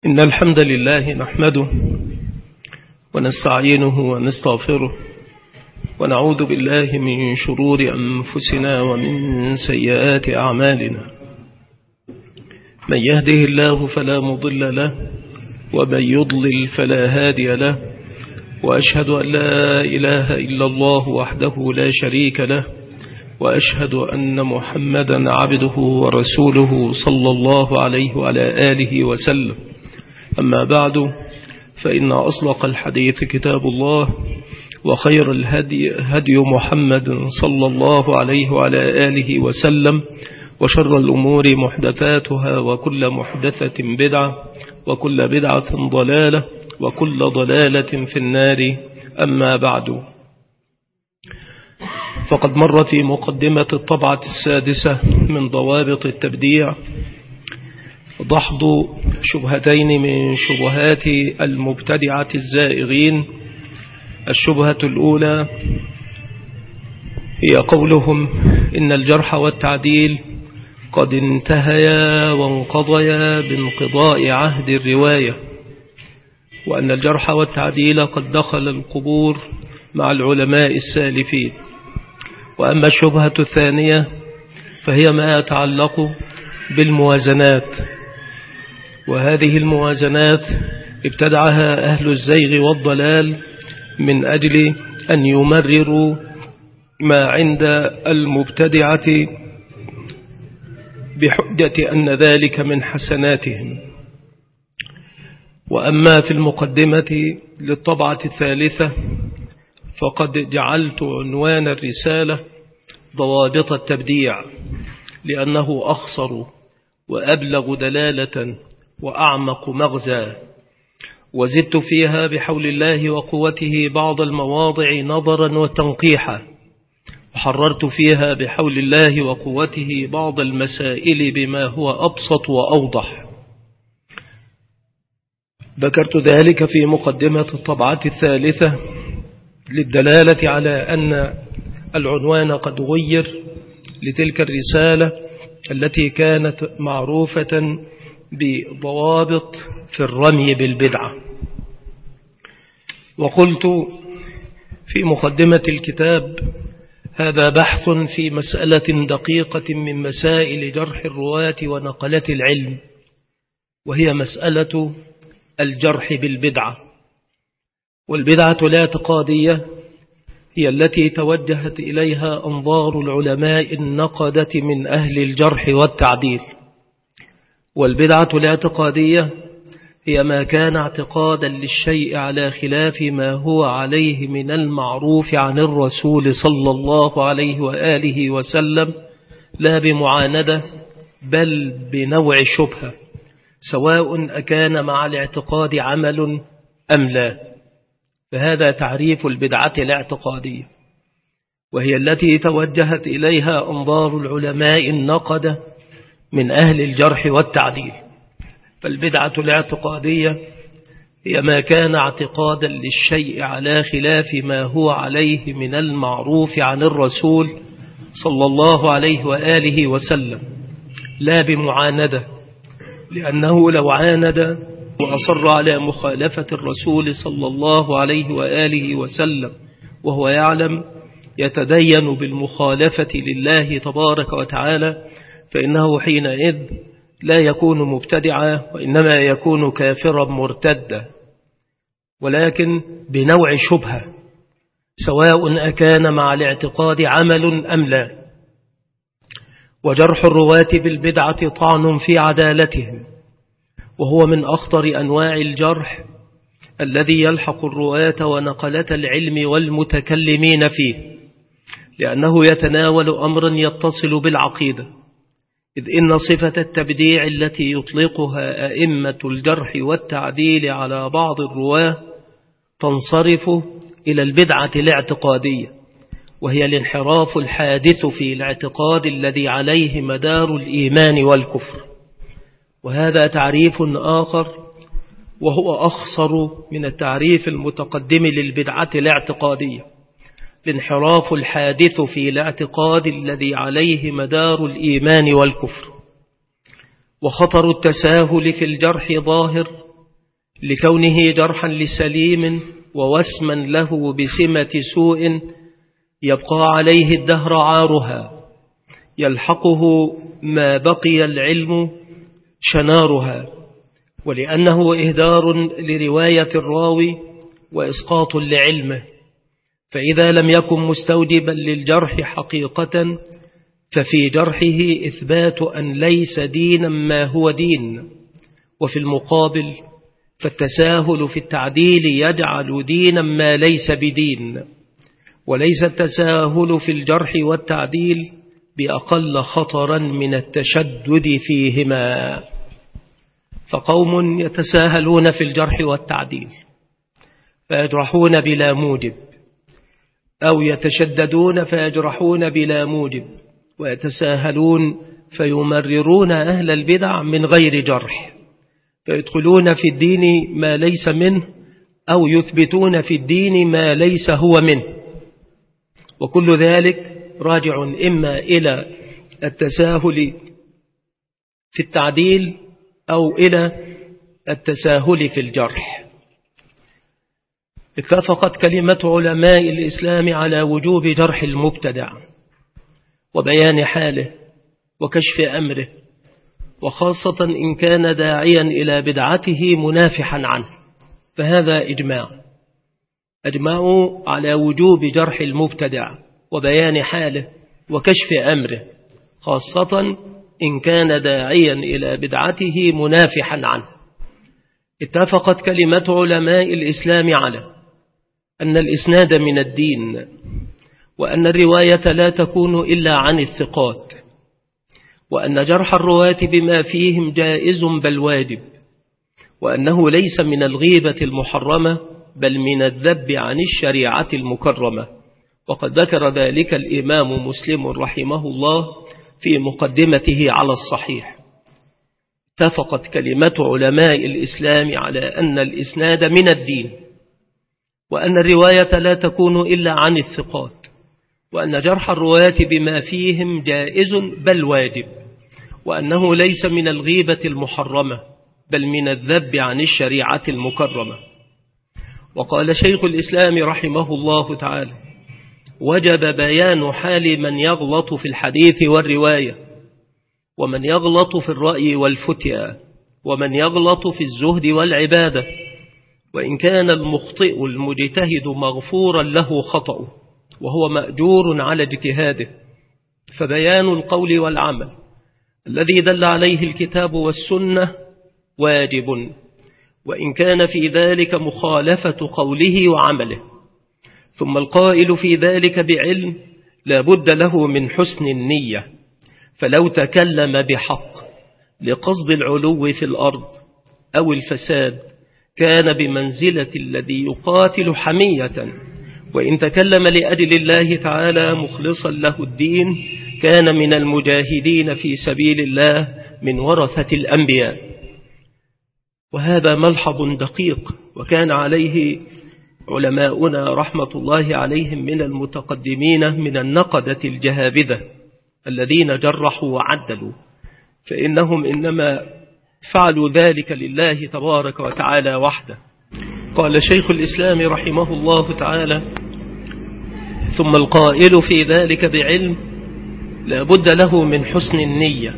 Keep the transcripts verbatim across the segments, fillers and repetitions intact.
إن الحمد لله نحمده ونستعينه ونستغفره ونعوذ بالله من شرور أنفسنا ومن سيئات أعمالنا. من يهده الله فلا مضل له ومن يضلل فلا هادي له، وأشهد أن لا إله إلا الله وحده لا شريك له، وأشهد أن محمدا عبده ورسوله صلى الله عليه وعلى آله وسلم. أما بعد، فإن أصدق الحديث كتاب الله، وخير الهدي هدي محمد صلى الله عليه وعلى آله وسلم، وشر الأمور محدثاتها، وكل محدثة بدعة، وكل بدعة ضلالة، وكل ضلالة في النار. أما بعد، فقد مر في مقدمة الطبعة السادسة من ضوابط التبديع دحض شبهتين من شبهات المبتدعة الزائغين. الشبهة الأولى هي قولهم إن الجرح والتعديل قد انتهيا وانقضيا بانقضاء عهد الرواية، وأن الجرح والتعديل قد دخل القبور مع العلماء السالفين. وأما الشبهة الثانية فهي ما يتعلق بالموازنات، وهذه الموازنات ابتدعها أهل الزيغ والضلال من أجل أن يمرروا ما عند المبتدعة بحجة أن ذلك من حسناتهم. وأما في المقدمة للطبعة الثالثة فقد جعلت عنوان الرسالة ضوابط التبديع، لأنه أخصر وأبلغ دلالة وأعمق مغزى، وزدت فيها بحول الله وقوته بعض المواضع نظرا وتنقيحا، وحررت فيها بحول الله وقوته بعض المسائل بما هو أبسط وأوضح. ذكرت ذلك في مقدمة الطبعة الثالثة للدلالة على أن العنوان قد غير لتلك الرسالة التي كانت معروفة بضوابط في الرمي بالبدعة. وقلت في مقدمة الكتاب: هذا بحث في مسألة دقيقة من مسائل جرح الرواة ونقلة العلم، وهي مسألة الجرح بالبدعة. والبدعة الاعتقادية هي التي توجهت إليها أنظار العلماء النقدة من أهل الجرح والتعديل. والبدعة الاعتقادية هي ما كان اعتقادا للشيء على خلاف ما هو عليه من المعروف عن الرسول صلى الله عليه وآله وسلم، لا بمعاندة بل بنوع شبهة، سواء أكان مع الاعتقاد عمل أم لا. فهذا تعريف البدعة الاعتقادية، وهي التي توجهت إليها أنظار العلماء النقدة من أهل الجرح والتعديل. فالبدعة الاعتقادية هي ما كان اعتقادا للشيء على خلاف ما هو عليه من المعروف عن الرسول صلى الله عليه وآله وسلم، لا بمعاندة، لأنه لو عاند وأصر على مخالفة الرسول صلى الله عليه وآله وسلم وهو يعلم يتدين بالمخالفة لله تبارك وتعالى، فإنه حينئذ لا يكون مبتدعا، وإنما يكون كافرا مرتدا، ولكن بنوع شبهة، سواء أكان مع الاعتقاد عمل أم لا. وجرح الرواة بالبدعة طعن في عدالتهم، وهو من أخطر أنواع الجرح الذي يلحق الرواة ونقلة العلم والمتكلمين فيه، لأنه يتناول أمرا يتصل بالعقيدة، إذ إن صفة التبديع التي يطلقها أئمة الجرح والتعديل على بعض الرواة تنصرف إلى البدعة الاعتقادية، وهي الانحراف الحادث في الاعتقاد الذي عليه مدار الإيمان والكفر. وهذا تعريف آخر، وهو أخصر من التعريف المتقدم للبدعة الاعتقادية، الانحراف الحادث في الاعتقاد الذي عليه مدار الإيمان والكفر. وخطر التساهل في الجرح ظاهر لكونه جرحا لسليم ووسما له بسمة سوء يبقى عليه الدهر عارها، يلحقه ما بقي العلم شنارها، ولأنه إهدار لرواية الراوي وإسقاط لعلمه، فإذا لم يكن مستوجبا للجرح حقيقة ففي جرحه إثبات أن ليس دينا ما هو دين. وفي المقابل فالتساهل في التعديل يجعل دينا ما ليس بدين، وليس التساهل في الجرح والتعديل بأقل خطرا من التشدد فيهما. فقوم يتساهلون في الجرح والتعديل فيجرحون بلا موجب، أو يتشددون فيجرحون بلا موجب، ويتساهلون فيمررون أهل البدع من غير جرح، فيدخلون في الدين ما ليس منه، أو يثبتون في الدين ما ليس هو منه، وكل ذلك راجع إما إلى التساهل في التعديل أو إلى التساهل في الجرح. اتفقت كلمة علماء الإسلام على وجوب جرح المبتدع وبيان حاله وكشف أمره، وخاصة إن كان داعيا إلى بدعته منافحا عنه، فهذا إجماع. أجمعوا على وجوب جرح المبتدع وبيان حاله وكشف أمره، خاصة إن كان داعيا إلى بدعته منافحا عنه. اتفقت كلمة علماء الإسلام على أن الإسناد من الدين، وأن الرواية لا تكون إلا عن الثقات، وأن جرح الرواة بما فيهم جائز بل واجب، وأنه ليس من الغيبة المحرمة بل من الذب عن الشريعة المكرمة. وقد ذكر ذلك الإمام مسلم رحمه الله في مقدمته على الصحيح. اتفقت كلمة علماء الإسلام على أن الإسناد من الدين، وأن الرواية لا تكون إلا عن الثقات، وأن جرح الرواة بما فيهم جائز بل واجب، وأنه ليس من الغيبة المحرمة بل من الذب عن الشريعة المكرمة. وقال شيخ الإسلام رحمه الله تعالى: وجب بيان حال من يغلط في الحديث والرواية، ومن يغلط في الرأي والفتيا، ومن يغلط في الزهد والعبادة، وإن كان المخطئ المجتهد مغفورا له خطأه وهو مأجور على اجتهاده، فبيان القول والعمل الذي دل عليه الكتاب والسنة واجب، وإن كان في ذلك مخالفة قوله وعمله. ثم القائل في ذلك بعلم لا بد له من حسن النية، فلو تكلم بحق لقصد العلو في الأرض أو الفساد كان بمنزلة الذي يقاتل حمية، وإن تكلم لأجل الله تعالى مخلصا له الدين كان من المجاهدين في سبيل الله من ورثة الأنبياء. وهذا ملحظ دقيق، وكان عليه علماؤنا رحمة الله عليهم من المتقدمين من النقدة الجهابذة الذين جرحوا وعدلوا، فإنهم إنما فعلوا ذلك لله تبارك وتعالى وحده. قال شيخ الإسلام رحمه الله تعالى: ثم القائل في ذلك بعلم لا بد له من حسن النية،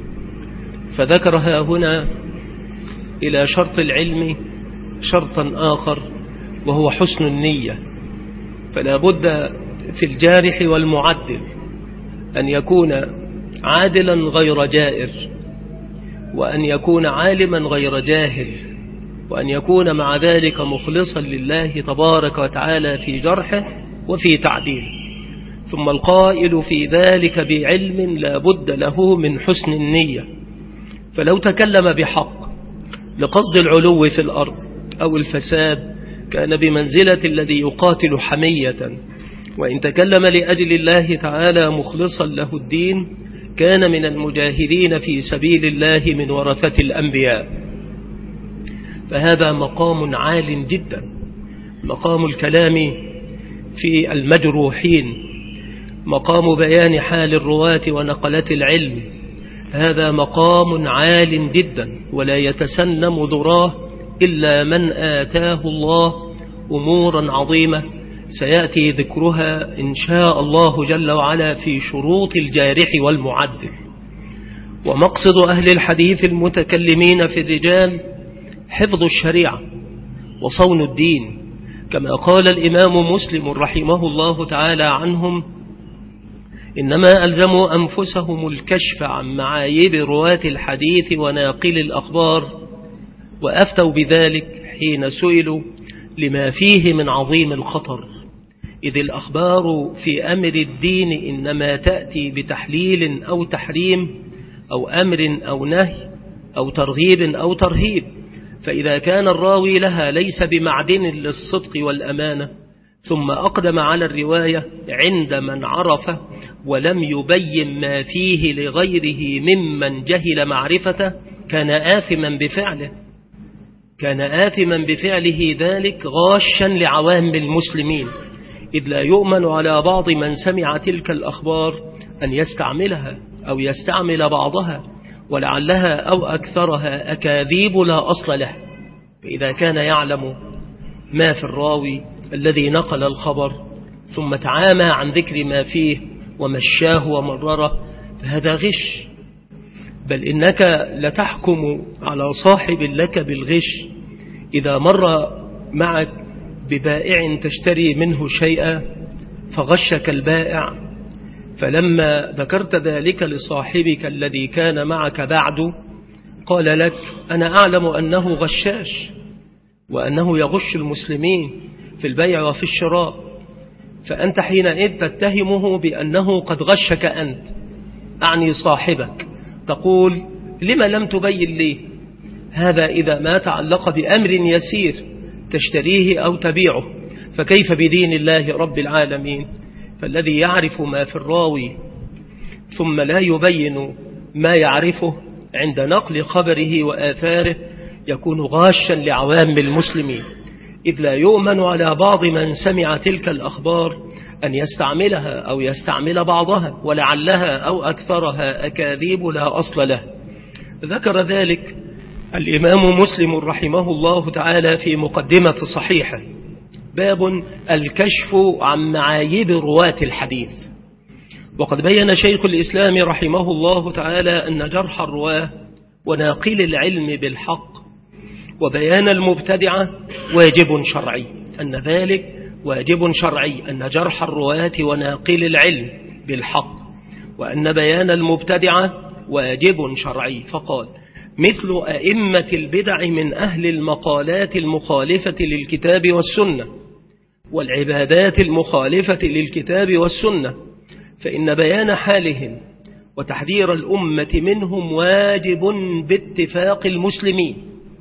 فذكرها هنا إلى شرط العلم شرطا آخر وهو حسن النية. فلا بد في الجارح والمعدل أن يكون عادلا غير جائر، وأن يكون عالما غير جاهل، وأن يكون مع ذلك مخلصا لله تبارك وتعالى في جرحه وفي تعديله. ثم القائل في ذلك بعلم لا بد له من حسن النية، فلو تكلم بحق لقصد العلو في الأرض أو الفساد كان بمنزلة الذي يقاتل حمية، وإن تكلم لأجل الله تعالى مخلصا له الدين كان من المجاهدين في سبيل الله من ورثة الأنبياء. فهذا مقام عال جدا، مقام الكلام في المجروحين، مقام بيان حال الرواة ونقلة العلم، هذا مقام عال جدا، ولا يتسنم ذراه إلا من آتاه الله أمورا عظيمة سيأتي ذكرها إن شاء الله جل وعلا في شروط الجارح والمعدل. ومقصد أهل الحديث المتكلمين في الرجال حفظ الشريعة وصون الدين، كما قال الإمام مسلم رحمه الله تعالى عنهم: إنما ألزموا أنفسهم الكشف عن معايب رواة الحديث وناقل الأخبار، وأفتوا بذلك حين سئلوا لما فيه من عظيم الخطر، إذ الأخبار في أمر الدين إنما تأتي بتحليل أو تحريم أو أمر أو نهي أو ترغيب أو ترهيب، فإذا كان الراوي لها ليس بمعدن للصدق والأمانة ثم أقدم على الرواية عند من عرفه ولم يبين ما فيه لغيره ممن جهل معرفته كان آثما بفعله كان آثما بفعله ذلك غاشا لعوام المسلمين، إذ لا يؤمن على بعض من سمع تلك الأخبار أن يستعملها أو يستعمل بعضها، ولعلها أو أكثرها أكاذيب لا أصل له. فإذا كان يعلم ما في الراوي الذي نقل الخبر ثم تعامى عن ذكر ما فيه ومشاه ومرره فهذا غش، بل إنك لتحكم على صاحب لك بالغش إذا مر معك ببائع تشتري منه شيئا فغشك البائع، فلما ذكرت ذلك لصاحبك الذي كان معك بعد قال لك: أنا أعلم أنه غشاش وأنه يغش المسلمين في البيع وفي الشراء، فأنت حينئذ تتهمه بأنه قد غشك أنت، أعني صاحبك، تقول: لما لم تبين لي؟ هذا إذا ما تعلق بأمر يسير تشتريه أو تبيعه، فكيف بدين الله رب العالمين؟ فالذي يعرف ما في الراوي ثم لا يبين ما يعرفه عند نقل خبره وآثاره يكون غاشا لعوام المسلمين، إذ لا يؤمن على بعض من سمع تلك الأخبار أن يستعملها أو يستعمل بعضها، ولعلها أو أكثرها أكاذيب لا أصل له. ذكر ذلك الإمام مسلم رحمه الله تعالى في مقدمة صحيحة، باب الكشف عن معايب رواة الحديث. وقد بين شيخ الإسلام رحمه الله تعالى أن جرح الرواه وناقل العلم بالحق وبيان المبتدعة واجب شرعي، أن ذلك واجب شرعي، أن جرح الرواة وناقل العلم بالحق، وأن بيان المبتدعة واجب شرعي. فقال: مثل أئمة البدع من أهل المقالات المخالفة للكتاب والسنة والعبادات المخالفة للكتاب والسنة، فإن بيان حالهم وتحذير الأمة منهم واجب باتفاق المسلمين.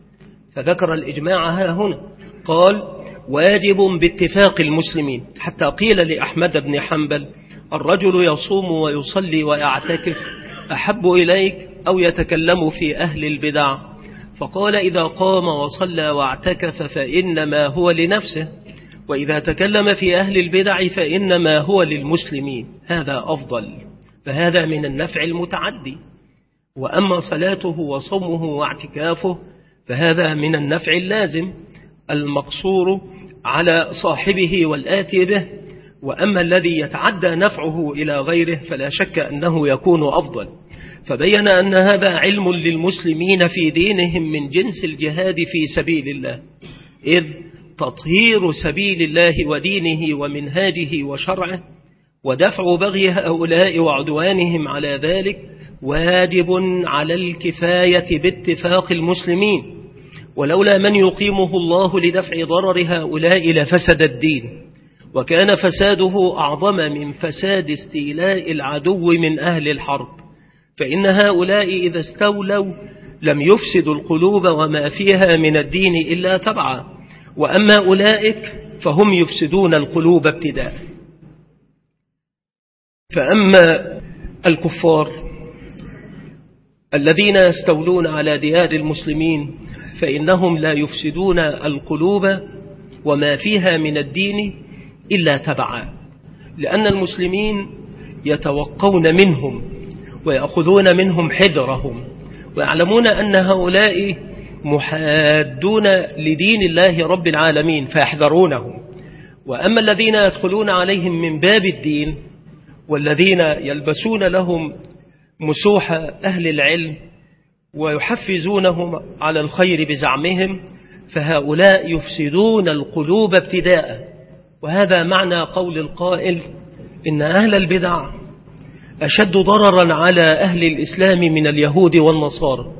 فذكر الإجماع ها هنا، قال: واجب باتفاق المسلمين، حتى قيل لأحمد بن حنبل: الرجل يصوم ويصلي ويعتكف أحب إليك أو يتكلم في أهل البدع؟ فقال: إذا قام وصلى واعتكف فإنما هو لنفسه، وإذا تكلم في أهل البدع فإنما هو للمسلمين، هذا أفضل، فهذا من النفع المتعدي. وأما صلاته وصومه واعتكافه فهذا من النفع اللازم المقصور على صاحبه والآتي به. وأما الذي يتعدى نفعه إلى غيره فلا شك أنه يكون أفضل. فبين أن هذا علم للمسلمين في دينهم من جنس الجهاد في سبيل الله، إذ تطهير سبيل الله ودينه ومنهاجه وشرعه ودفع بغي هؤلاء وعدوانهم على ذلك واجب على الكفاية باتفاق المسلمين، ولولا من يقيمه الله لدفع ضرر هؤلاء لفسد الدين، وكان فساده أعظم من فساد استيلاء العدو من أهل الحرب، فإن هؤلاء إذا استولوا لم يفسدوا القلوب وما فيها من الدين إلا تبعا، وأما أولئك فهم يفسدون القلوب ابتداء. فأما الكفار الذين يستولون على ديار المسلمين فإنهم لا يفسدون القلوب وما فيها من الدين إلا تبعا، لأن المسلمين يتوقون منهم ويأخذون منهم حذرهم، ويعلمون أن هؤلاء محادون لدين الله رب العالمين فيحذرونهم. وأما الذين يدخلون عليهم من باب الدين والذين يلبسون لهم مسوح أهل العلم ويحفزونهم على الخير بزعمهم فهؤلاء يفسدون القلوب ابتداء. وهذا معنى قول القائل إن أهل البدع أشد ضررا على أهل الإسلام من اليهود والنصارى.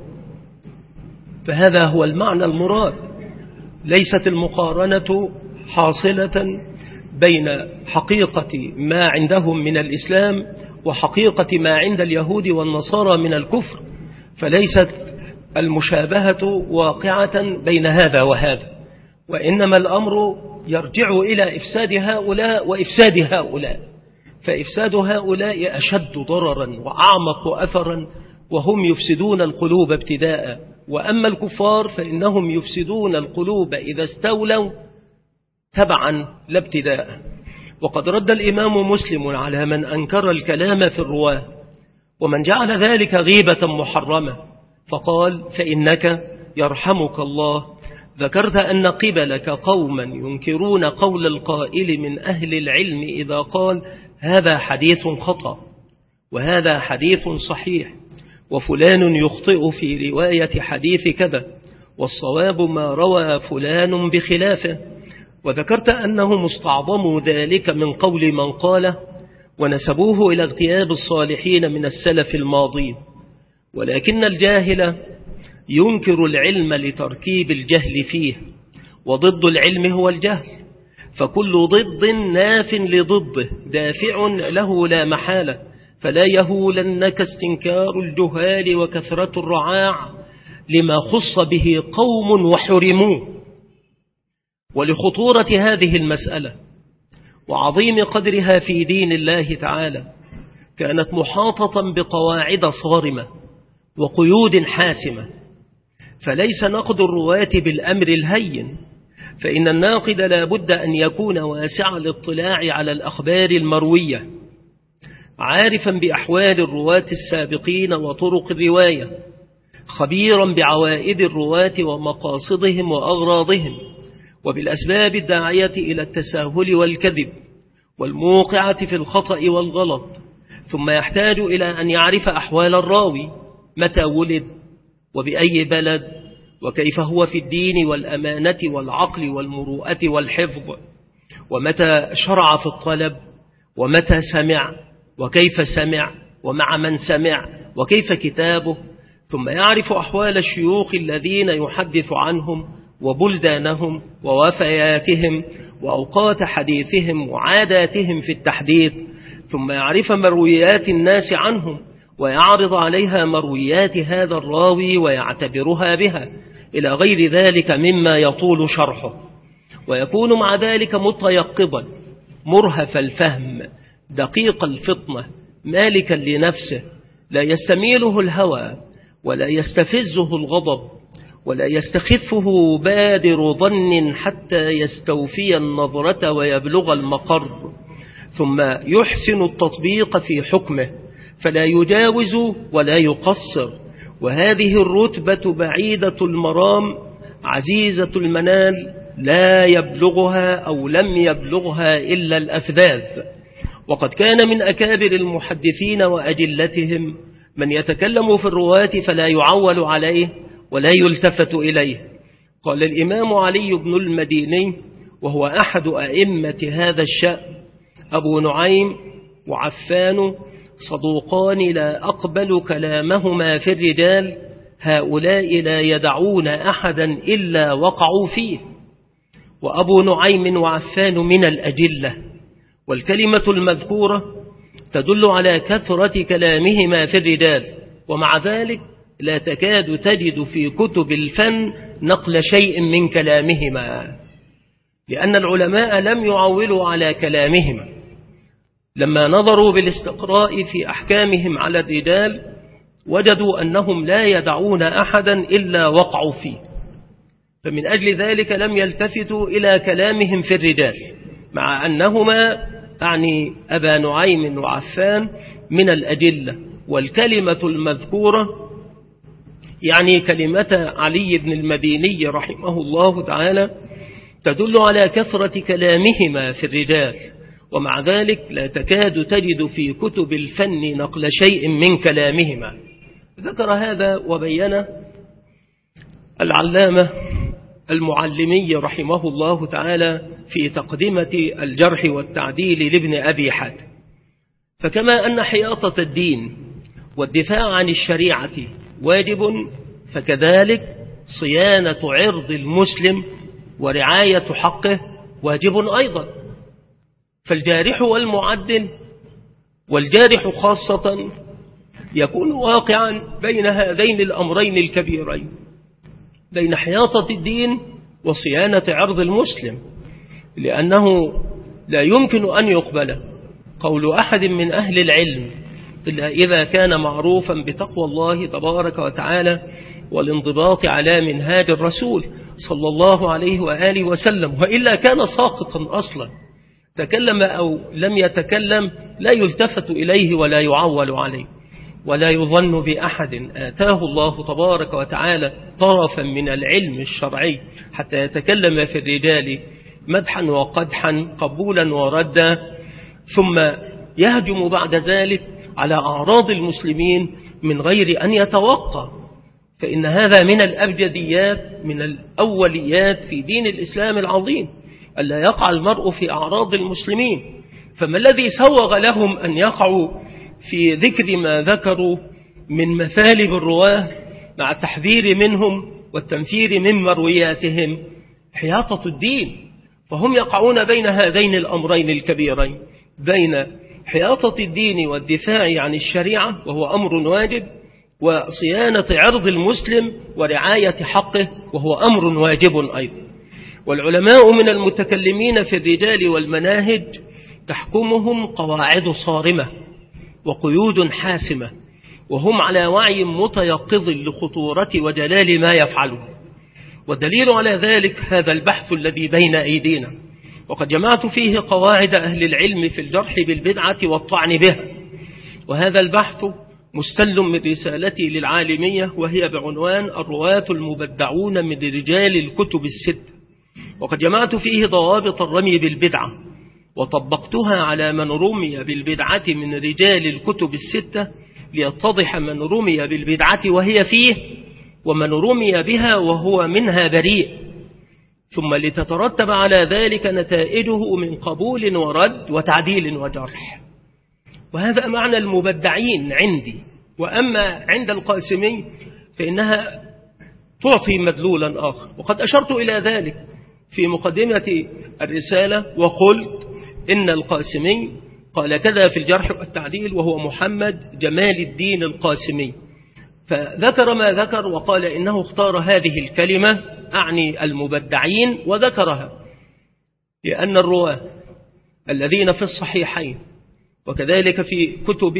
فهذا هو المعنى المراد. ليست المقارنة حاصلة بين حقيقة ما عندهم من الإسلام وحقيقة ما عند اليهود والنصارى من الكفر، فليست المشابهة واقعة بين هذا وهذا، وإنما الأمر يرجع إلى إفساد هؤلاء وإفساد هؤلاء، فإفساد هؤلاء أشد ضررا وأعمق أثرا وهم يفسدون القلوب ابتداء. وأما الكفار فإنهم يفسدون القلوب إذا استولوا تبعا لا ابتداء. وقد رد الإمام مسلم على من أنكر الكلام في الرواة ومن جعل ذلك غيبة محرمة، فقال: فإنك يرحمك الله ذكرت أن قبلك قوما ينكرون قول القائل من أهل العلم إذا قال هذا حديث خطأ وهذا حديث صحيح، وفلان يخطئ في رواية حديث كذا، والصواب ما روى فلان بخلافه. وذكرت أنهم استعظموا ذلك من قول من قاله ونسبوه إلى اغتياب الصالحين من السلف الماضين. ولكن الجاهل ينكر العلم لتركيب الجهل فيه، وضد العلم هو الجهل، فكل ضد ناف لضده دافع له لا محالة، فلا يهولنك استنكار الجهال وكثرة الرعاع لما خص به قوم وحرموه. ولخطورة هذه المسألة وعظيم قدرها في دين الله تعالى كانت محاطة بقواعد صارمة وقيود حاسمة، فليس نقد الرواة بالأمر الهين، فإن الناقد لا بد أن يكون واسع الاطلاع على الأخبار المروية، عارفا بأحوال الرواة السابقين وطرق الرواية، خبيرا بعوائد الرواة ومقاصدهم وأغراضهم وبالأسباب الداعية إلى التساهل والكذب والموقعة في الخطأ والغلط. ثم يحتاج إلى أن يعرف أحوال الراوي، متى ولد وبأي بلد وكيف هو في الدين والأمانة والعقل والمروءة والحفظ، ومتى شرع في الطلب، ومتى سمع وكيف سمع ومع من سمع وكيف كتابه. ثم يعرف أحوال الشيوخ الذين يحدث عنهم وبلدانهم ووفياتهم وأوقات حديثهم وعاداتهم في التحديث. ثم يعرف مرويات الناس عنهم ويعرض عليها مرويات هذا الراوي ويعتبرها بها إلى غير ذلك مما يطول شرحه، ويكون مع ذلك متيقظا مرهف الفهم دقيق الفطنة مالكا لنفسه، لا يستميله الهوى ولا يستفزه الغضب ولا يستخفه بادر ظن حتى يستوفي النظرة ويبلغ المقر، ثم يحسن التطبيق في حكمه فلا يجاوز ولا يقصر. وهذه الرتبة بعيدة المرام عزيزة المنال لا يبلغها أو لم يبلغها إلا الأفذاذ. وقد كان من أكابر المحدثين وأجلتهم من يتكلم في الرواة فلا يعول عليه ولا يلتفت إليه. قال الإمام علي بن المديني وهو أحد أئمة هذا الشأن: أبو نعيم وعفان صدوقان لا أقبل كلامهما في الرجال، هؤلاء لا يدعون أحدا إلا وقعوا فيه. وأبو نعيم وعفان من الأجلة، والكلمة المذكورة تدل على كثرة كلامهما في الرجال، ومع ذلك لا تكاد تجد في كتب الفن نقل شيء من كلامهما، لأن العلماء لم يعولوا على كلامهما لما نظروا بالاستقراء في أحكامهم على الرجال وجدوا أنهم لا يدعون أحدا إلا وقعوا فيه، فمن أجل ذلك لم يلتفتوا إلى كلامهم في الرجال، مع أنهما أعني أبا نعيم وعفان من الأجلة، والكلمة المذكورة يعني كلمة علي بن المديني رحمه الله تعالى تدل على كثرة كلامهما في الرجال، ومع ذلك لا تكاد تجد في كتب الفن نقل شيء من كلامهما. ذكر هذا وبين العلامة المعلمي رحمه الله تعالى في تقدمة الجرح والتعديل لابن أبي حاتم. فكما أن حياطة الدين والدفاع عن الشريعة واجب، فكذلك صيانة عرض المسلم ورعاية حقه واجب أيضا. فالجارح والمعدل، والجارح خاصة، يكون واقعا بين هذين الأمرين الكبيرين، بين حياطة الدين وصيانة عرض المسلم، لأنه لا يمكن أن يقبل قول أحد من أهل العلم إلا إذا كان معروفا بتقوى الله تبارك وتعالى والانضباط على منهاج الرسول صلى الله عليه وآله وسلم، وإلا كان ساقطا أصلا، تكلم أو لم يتكلم لا يلتفت إليه ولا يعول عليه، ولا يظن بأحد آتاه الله تبارك وتعالى طرفا من العلم الشرعي حتى يتكلم في الرجال مدحا وقدحا، قبولا وردا، ثم يهجم بعد ذلك على أعراض المسلمين من غير أن يتوقع. فإن هذا من الأبجديات، من الأوليات في دين الإسلام العظيم، ألا يقع المرء في أعراض المسلمين. فما الذي سوغ لهم أن يقعوا في ذكر ما ذكروا من مثالب الرواه مع التحذير منهم والتنفير من مروياتهم؟ حياطة الدين. فهم يقعون بين هذين الأمرين الكبيرين، بين حياطة الدين والدفاع عن الشريعة وهو أمر واجب، وصيانة عرض المسلم ورعاية حقه وهو أمر واجب أيضا. والعلماء من المتكلمين في الرجال والمناهج تحكمهم قواعد صارمة وقيود حاسمة، وهم على وعي متيقظ لخطورة وجلال ما يفعله. والدليل على ذلك هذا البحث الذي بين أيدينا، وقد جمعت فيه قواعد أهل العلم في الجرح بالبدعة والطعن بها. وهذا البحث مستل من رسالتي للعالمية، وهي بعنوان الرواة المبدعون من رجال الكتب الست. وقد جمعت فيه ضوابط الرمي بالبدعة وطبقتها على من رمي بالبدعة من رجال الكتب الستة، ليتضح من رمي بالبدعة وهي فيه، ومن رمي بها وهو منها بريء، ثم لتترتب على ذلك نتائجه من قبول ورد وتعديل وجرح. وهذا معنى المبدعين عندي. وأما عند القاسمي فإنها تعطي مدلولا آخر، وقد أشرت إلى ذلك في مقدمة الرسالة، وقلت إن القاسمي قال كذا في الجرح والتعديل، وهو محمد جمال الدين القاسمي، فذكر ما ذكر وقال إنه اختار هذه الكلمة أعني المبدعين، وذكرها لأن الرواة الذين في الصحيحين وكذلك في كتب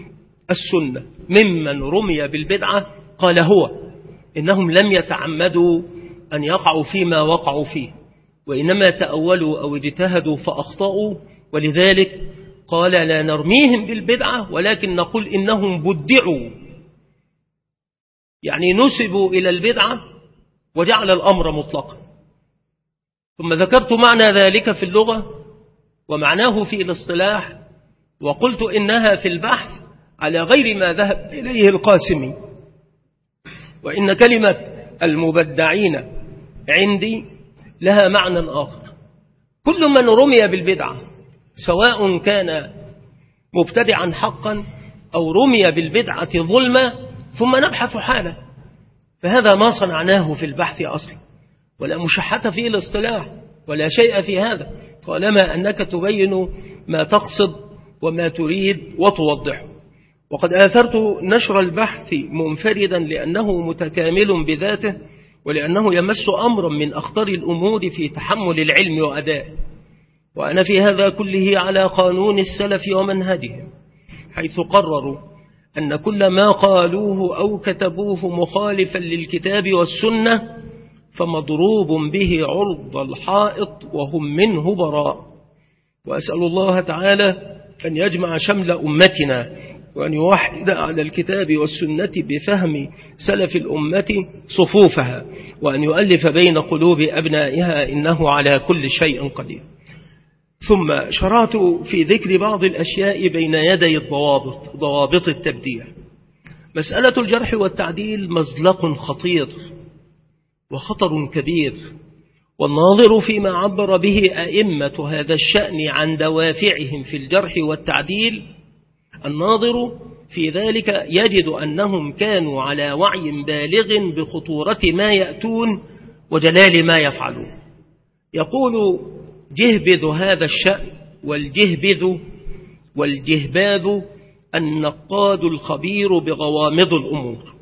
السنة ممن رمي بالبدعة قال هو إنهم لم يتعمدوا أن يقعوا فيما وقعوا فيه، وإنما تأولوا أو اجتهدوا فأخطأوا، ولذلك قال لا نرميهم بالبدعة ولكن نقول إنهم بدعوا، يعني نسبوا إلى البدعة وجعل الأمر مطلقا. ثم ذكرت معنى ذلك في اللغة ومعناه في الاصطلاح، وقلت إنها في البحث على غير ما ذهب إليه القاسمي، وإن كلمة المبدعين عندي لها معنى آخر. كل من رمي بالبدعة سواء كان مبتدعا حقا أو رمي بالبدعة ظلما ثم نبحث حاله، فهذا ما صنعناه في البحث أصلا، ولا مشحة في الاصطلاح ولا شيء في هذا، طالما أنك تبين ما تقصد وما تريد وتوضحه. وقد آثرت نشر البحث منفردا لأنه متكامل بذاته، ولأنه يمس أمرا من أخطر الأمور في تحمل العلم وأدائه. وأنا في هذا كله على قانون السلف ومنهجهم، حيث قرروا أن كل ما قالوه أو كتبوه مخالفا للكتاب والسنة فمضروب به عرض الحائط وهم منه براء. وأسأل الله تعالى أن يجمع شمل أمتنا وأن يوحد على الكتاب والسنة بفهم سلف الأمة صفوفها، وأن يؤلف بين قلوب أبنائها، إنه على كل شيء قدير. ثم شرعت في ذكر بعض الأشياء بين يدي الضوابط، ضوابط التبديع. مسألة الجرح والتعديل مزلق خطير وخطر كبير، والناظر فيما عبر به أئمة هذا الشأن عن دوافعهم في الجرح والتعديل، الناظر في ذلك يجد أنهم كانوا على وعي بالغ بخطورة ما يأتون وجلال ما يفعلون. يقول جهبذ هذا الشأن والجهبذ والجهباذ النقاد الخبير بغوامض الأمور.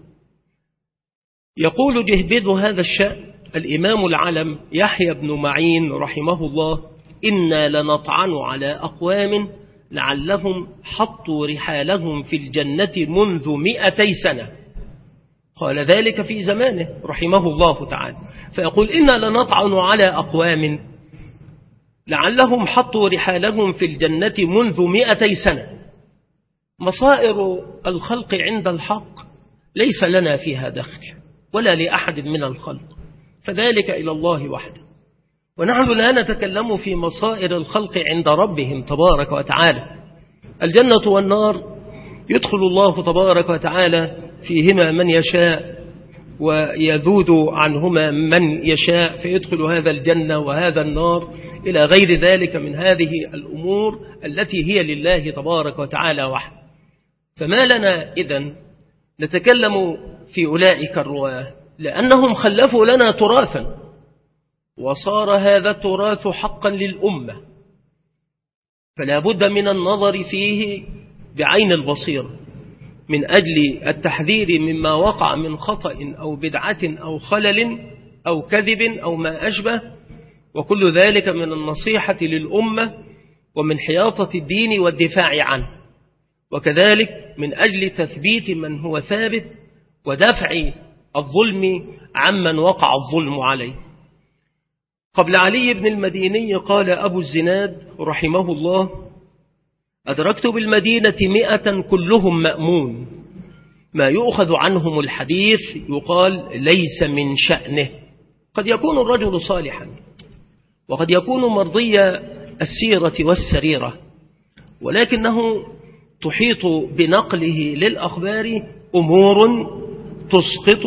يقول جهبذ هذا الشأن الإمام العلم يحيى بن معين رحمه الله: إنا لنطعن على أقوام لعلهم حطوا رحالهم في الجنة منذ مئتي سنة. قال ذلك في زمانه رحمه الله تعالى، فيقول إنا لنطعن على أقوام لعلهم حطوا رحالهم في الجنة منذ مئتي سنة. مصائر الخلق عند الحق ليس لنا فيها دخل ولا لأحد من الخلق، فذلك إلى الله وحده. ونحن لا نتكلم في مصائر الخلق عند ربهم تبارك وتعالى. الجنة والنار يدخل الله تبارك وتعالى فيهما من يشاء ويذود عنهما من يشاء، فيدخل هذا الجنة وهذا النار إلى غير ذلك من هذه الأمور التي هي لله تبارك وتعالى وحده. فما لنا إذن نتكلم في أولئك الرواة، لأنهم خلفوا لنا تراثا، وصار هذا التراث حقا للأمة، فلا بد من النظر فيه بعين البصيرة من أجل التحذير مما وقع من خطأ أو بدعة أو خلل أو كذب أو ما أشبه، وكل ذلك من النصيحة للأمة ومن حياطة الدين والدفاع عنه، وكذلك من أجل تثبيت من هو ثابت ودفع الظلم عمن وقع الظلم عليه. قبل علي بن المديني قال أبو الزناد رحمه الله: أدركت بالمدينة مئة كلهم مأمون، ما يؤخذ عنهم الحديث يقال ليس من شأنه. قد يكون الرجل صالحا وقد يكون مرضي السيرة والسريرة، ولكنه تحيط بنقله للأخبار أمور تسقط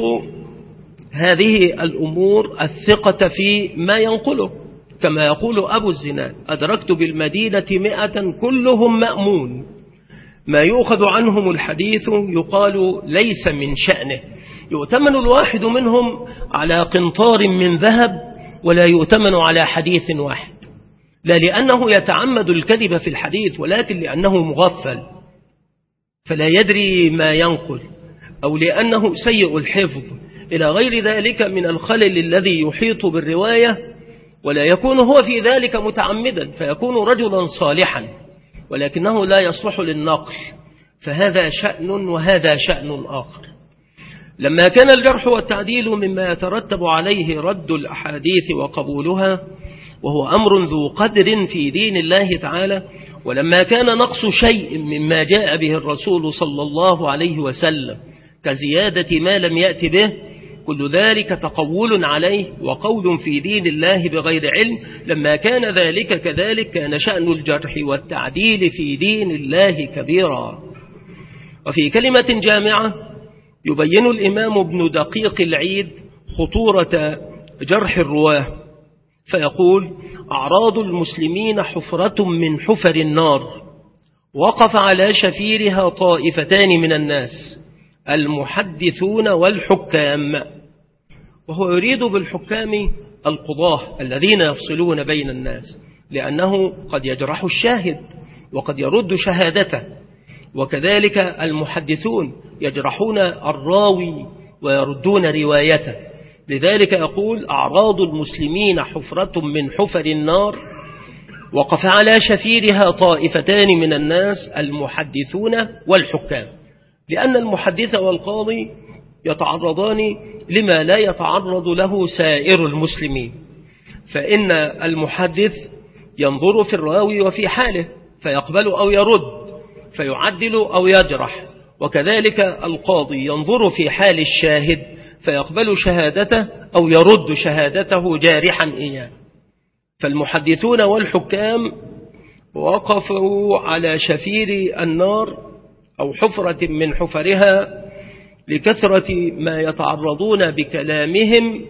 هذه الأمور الثقة في ما ينقله، كما يقول أبو الزناد: أدركت بالمدينة مئة كلهم مأمون، ما يؤخذ عنهم الحديث يقال ليس من شأنه. يؤتمن الواحد منهم على قنطار من ذهب ولا يؤتمن على حديث واحد، لا لأنه يتعمد الكذب في الحديث، ولكن لأنه مغفل فلا يدري ما ينقل، أو لأنه سيء الحفظ إلى غير ذلك من الخلل الذي يحيط بالرواية، ولا يكون هو في ذلك متعمدا، فيكون رجلا صالحا ولكنه لا يصلح للنقل، فهذا شأن وهذا شأن آخر. لما كان الجرح والتعديل مما يترتب عليه رد الأحاديث وقبولها، وهو أمر ذو قدر في دين الله تعالى، ولما كان نقص شيء مما جاء به الرسول صلى الله عليه وسلم كزيادة ما لم يأت به، كل ذلك تقول عليه وقول في دين الله بغير علم. لما كان ذلك كذلك كان شأن الجرح والتعديل في دين الله كبيرا. وفي كلمة جامعة يبين الإمام ابن دقيق العيد خطورة جرح الرواه، فيقول: أعراض المسلمين حفرة من حفر النار، وقف على شفيرها طائفتان من الناس، المحدثون والحكام. وهو يريد بالحكام القضاة الذين يفصلون بين الناس، لأنه قد يجرح الشاهد وقد يرد شهادته، وكذلك المحدثون يجرحون الراوي ويردون روايته. لذلك يقول: أعراض المسلمين حفرة من حفر النار، وقف على شفيرها طائفتان من الناس، المحدثون والحكام، لأن المحدث والقاضي يتعرضان لما لا يتعرض له سائر المسلمين. فإن المحدث ينظر في الراوي وفي حاله فيقبل أو يرد، فيعدل أو يجرح، وكذلك القاضي ينظر في حال الشاهد فيقبل شهادته أو يرد شهادته جارحا إياه. فالمحدثون والحكام وقفوا على شفير النار أو حفرة من حفرها لكثرة ما يتعرضون بكلامهم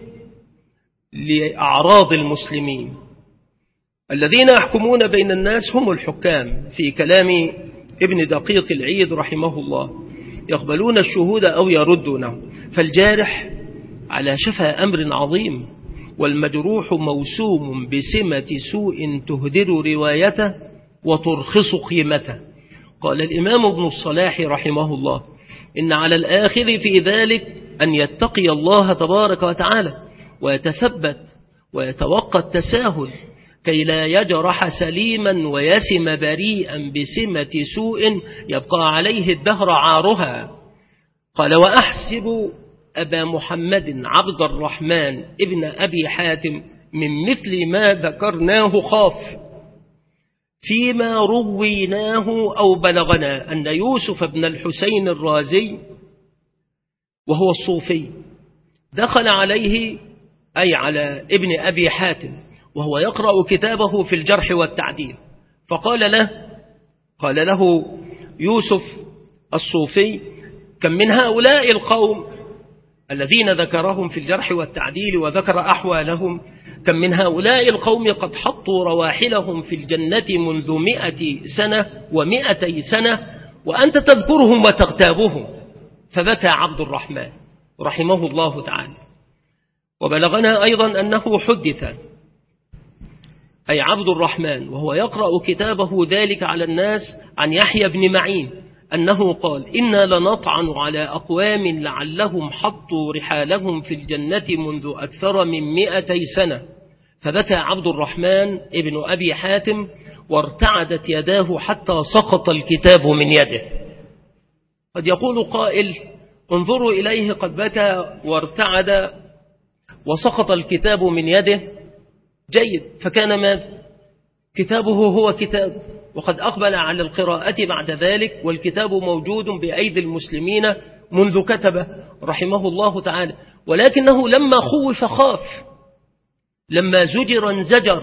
لأعراض المسلمين. الذين يحكمون بين الناس هم الحكام. في كلام ابن دقيق العيد رحمه الله: يقبلون الشهود أو يردونه. فالجارح على شفا أمر عظيم، والمجروح موسوم بسمة سوء تهدر روايته وترخص قيمته. قال الإمام ابن الصلاح رحمه الله: إن على الآخذ في ذلك أن يتقي الله تبارك وتعالى ويتثبت ويتوقى التساهل كي لا يجرح سليما ويسم بريئا بسمة سوء يبقى عليه الدهر عارها. قال: وأحسب أبا محمد عبد الرحمن ابن أبي حاتم من مثل ما ذكرناه خاف فيما رويناه أو بلغنا أن يوسف بن الحسين الرازي وهو الصوفي دخل عليه أي على ابن أبي حاتم وهو يقرأ كتابه في الجرح والتعديل، فقال له قال له يوسف الصوفي: كم من هؤلاء القوم الذين ذكرهم في الجرح والتعديل وذكر أحوالهم، كم من هؤلاء القوم قد حطوا رواحلهم في الجنة منذ مئة سنة ومئتي سنة وأنت تذكرهم وتغتابهم. فبكى عبد الرحمن رحمه الله تعالى. وبلغنا أيضا أنه حدث أي عبد الرحمن وهو يقرأ كتابه ذلك على الناس عن يحيى بن معين أنه قال: إنا لنطعن على أقوام لعلهم حطوا رحالهم في الجنة منذ أكثر من مئتي سنة. فبكى عبد الرحمن ابن أبي حاتم وارتعدت يداه حتى سقط الكتاب من يده. قد يقول قائل: انظروا إليه قد بكى وارتعد وسقط الكتاب من يده. جيد، فكان ماذا؟ كتابه هو كتاب، وقد أقبل على القراءة بعد ذلك، والكتاب موجود بأيدي المسلمين منذ كتبه رحمه الله تعالى. ولكنه لما خوف خاف، لما زجر انزجر،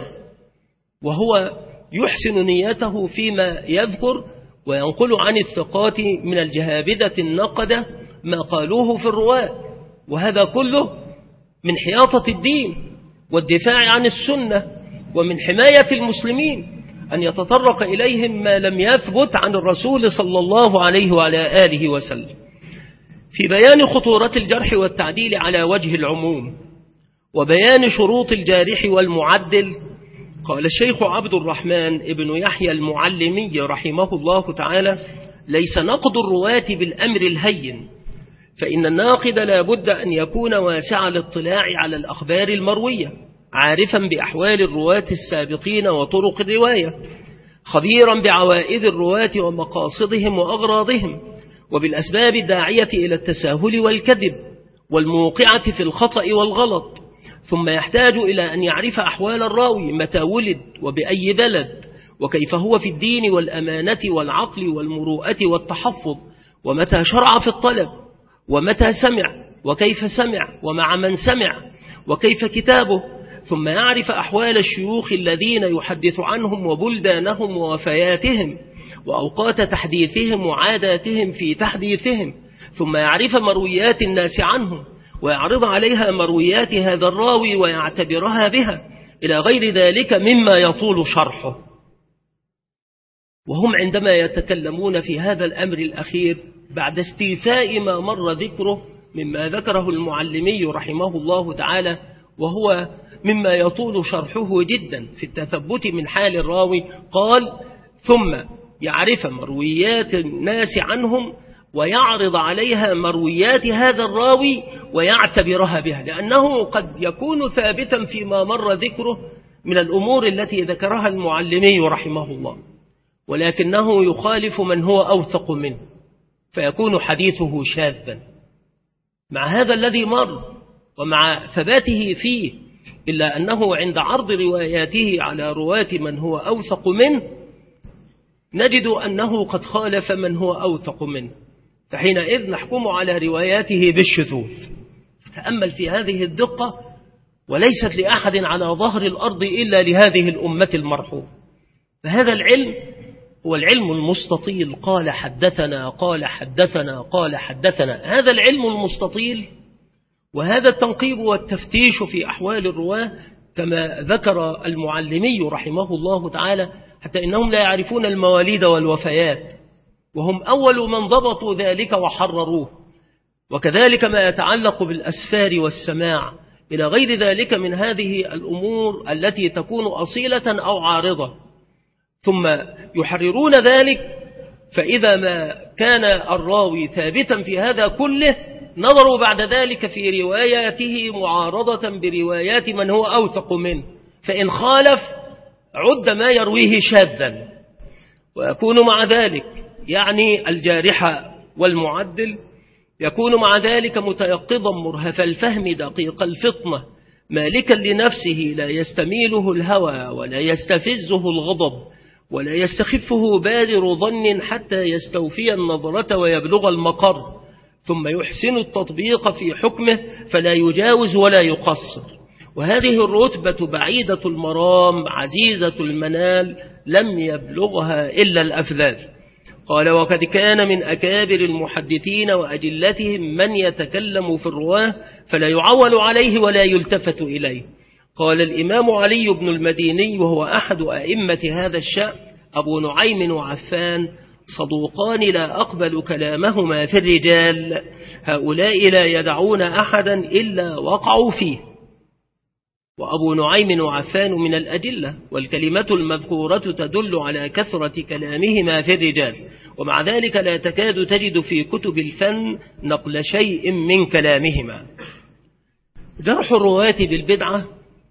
وهو يحسن نيته فيما يذكر وينقل عن الثقات من الجهابذة النقدة ما قالوه في الرواة، وهذا كله من حياطة الدين والدفاع عن السنة ومن حماية المسلمين أن يتطرق إليهم ما لم يثبت عن الرسول صلى الله عليه وعلى آله وسلم. في بيان خطورة الجرح والتعديل على وجه العموم وبيان شروط الجارح والمعدل، قال الشيخ عبد الرحمن ابن يحيى المعلمي رحمه الله تعالى: ليس نقد الرواة بالأمر الهين، فإن الناقد لا بد أن يكون واسع الاطلاع على الأخبار المروية، عارفا بأحوال الرواة السابقين وطرق الرواية، خبيرا بعوائد الرواة ومقاصدهم وأغراضهم، وبالأسباب الداعية إلى التساهل والكذب والموقعة في الخطأ والغلط. ثم يحتاج إلى أن يعرف أحوال الراوي، متى ولد وبأي بلد، وكيف هو في الدين والأمانة والعقل والمروءة والتحفظ، ومتى شرع في الطلب، ومتى سمع، وكيف سمع، ومع من سمع، وكيف كتابه. ثم يعرف أحوال الشيوخ الذين يحدث عنهم وبلدانهم ووفياتهم وأوقات تحديثهم وعاداتهم في تحديثهم. ثم يعرف مرويات الناس عنهم ويعرض عليها مرويات هذا الراوي ويعتبرها بها إلى غير ذلك مما يطول شرحه. وهم عندما يتكلمون في هذا الأمر الأخير بعد استيفاء ما مر ذكره مما ذكره المعلمي رحمه الله تعالى، وهو مما يطول شرحه جدا في التثبت من حال الراوي، قال: ثم يعرف مرويات الناس عنهم ويعرض عليها مرويات هذا الراوي ويعتبرها بها، لأنه قد يكون ثابتا فيما مر ذكره من الأمور التي ذكرها المعلمي رحمه الله، ولكنه يخالف من هو أوثق منه فيكون حديثه شاذا مع هذا الذي مر ومع ثباته فيه، إلا أنه عند عرض رواياته على رواة من هو أوثق منه نجد أنه قد خالف من هو أوثق منه، فحينئذ نحكم على رواياته بالشذوذ. تأمل في هذه الدقة، وليست لأحد على ظهر الأرض إلا لهذه الأمة المرحومة. فهذا العلم هو العلم المستطيل، قال حدثنا قال حدثنا قال حدثنا. هذا العلم المستطيل وهذا التنقيب والتفتيش في أحوال الرواة كما ذكر المعلمي رحمه الله تعالى، حتى إنهم لا يعرفون المواليد والوفيات، وهم أول من ضبطوا ذلك وحرروه. وكذلك ما يتعلق بالأسفار والسماع إلى غير ذلك من هذه الأمور التي تكون أصيلة أو عارضة، ثم يحررون ذلك. فإذا ما كان الراوي ثابتا في هذا كله، نظروا بعد ذلك في رواياته معارضة بروايات من هو أوثق منه، فإن خالف عد ما يرويه شاذا. ويكون مع ذلك يعني الجارح والمعدل يكون مع ذلك متيقظا مرهف الفهم دقيق الفطنة مالكا لنفسه، لا يستميله الهوى ولا يستفزه الغضب ولا يستخفه بادر ظن حتى يستوفي النظرة ويبلغ المقر، ثم يحسن التطبيق في حكمه فلا يجاوز ولا يقصر. وهذه الرتبة بعيدة المرام عزيزة المنال لم يبلغها إلا الأفذاذ. قال: وقد كان من أكابر المحدثين وأجلتهم من يتكلم في الرواه فلا يعول عليه ولا يلتفت إليه. قال الإمام علي بن المديني وهو أحد أئمة هذا الشأن: أبو نعيم وعفان صدوقان لا أقبل كلامهما في الرجال، هؤلاء لا يدعون أحدا إلا وقعوا فيه. وأبو نعيم وعفان من الأدلة، والكلمة المذكورة تدل على كثرة كلامهما في الرجال، ومع ذلك لا تكاد تجد في كتب الفن نقل شيء من كلامهما. جرح الرواة بالبدعة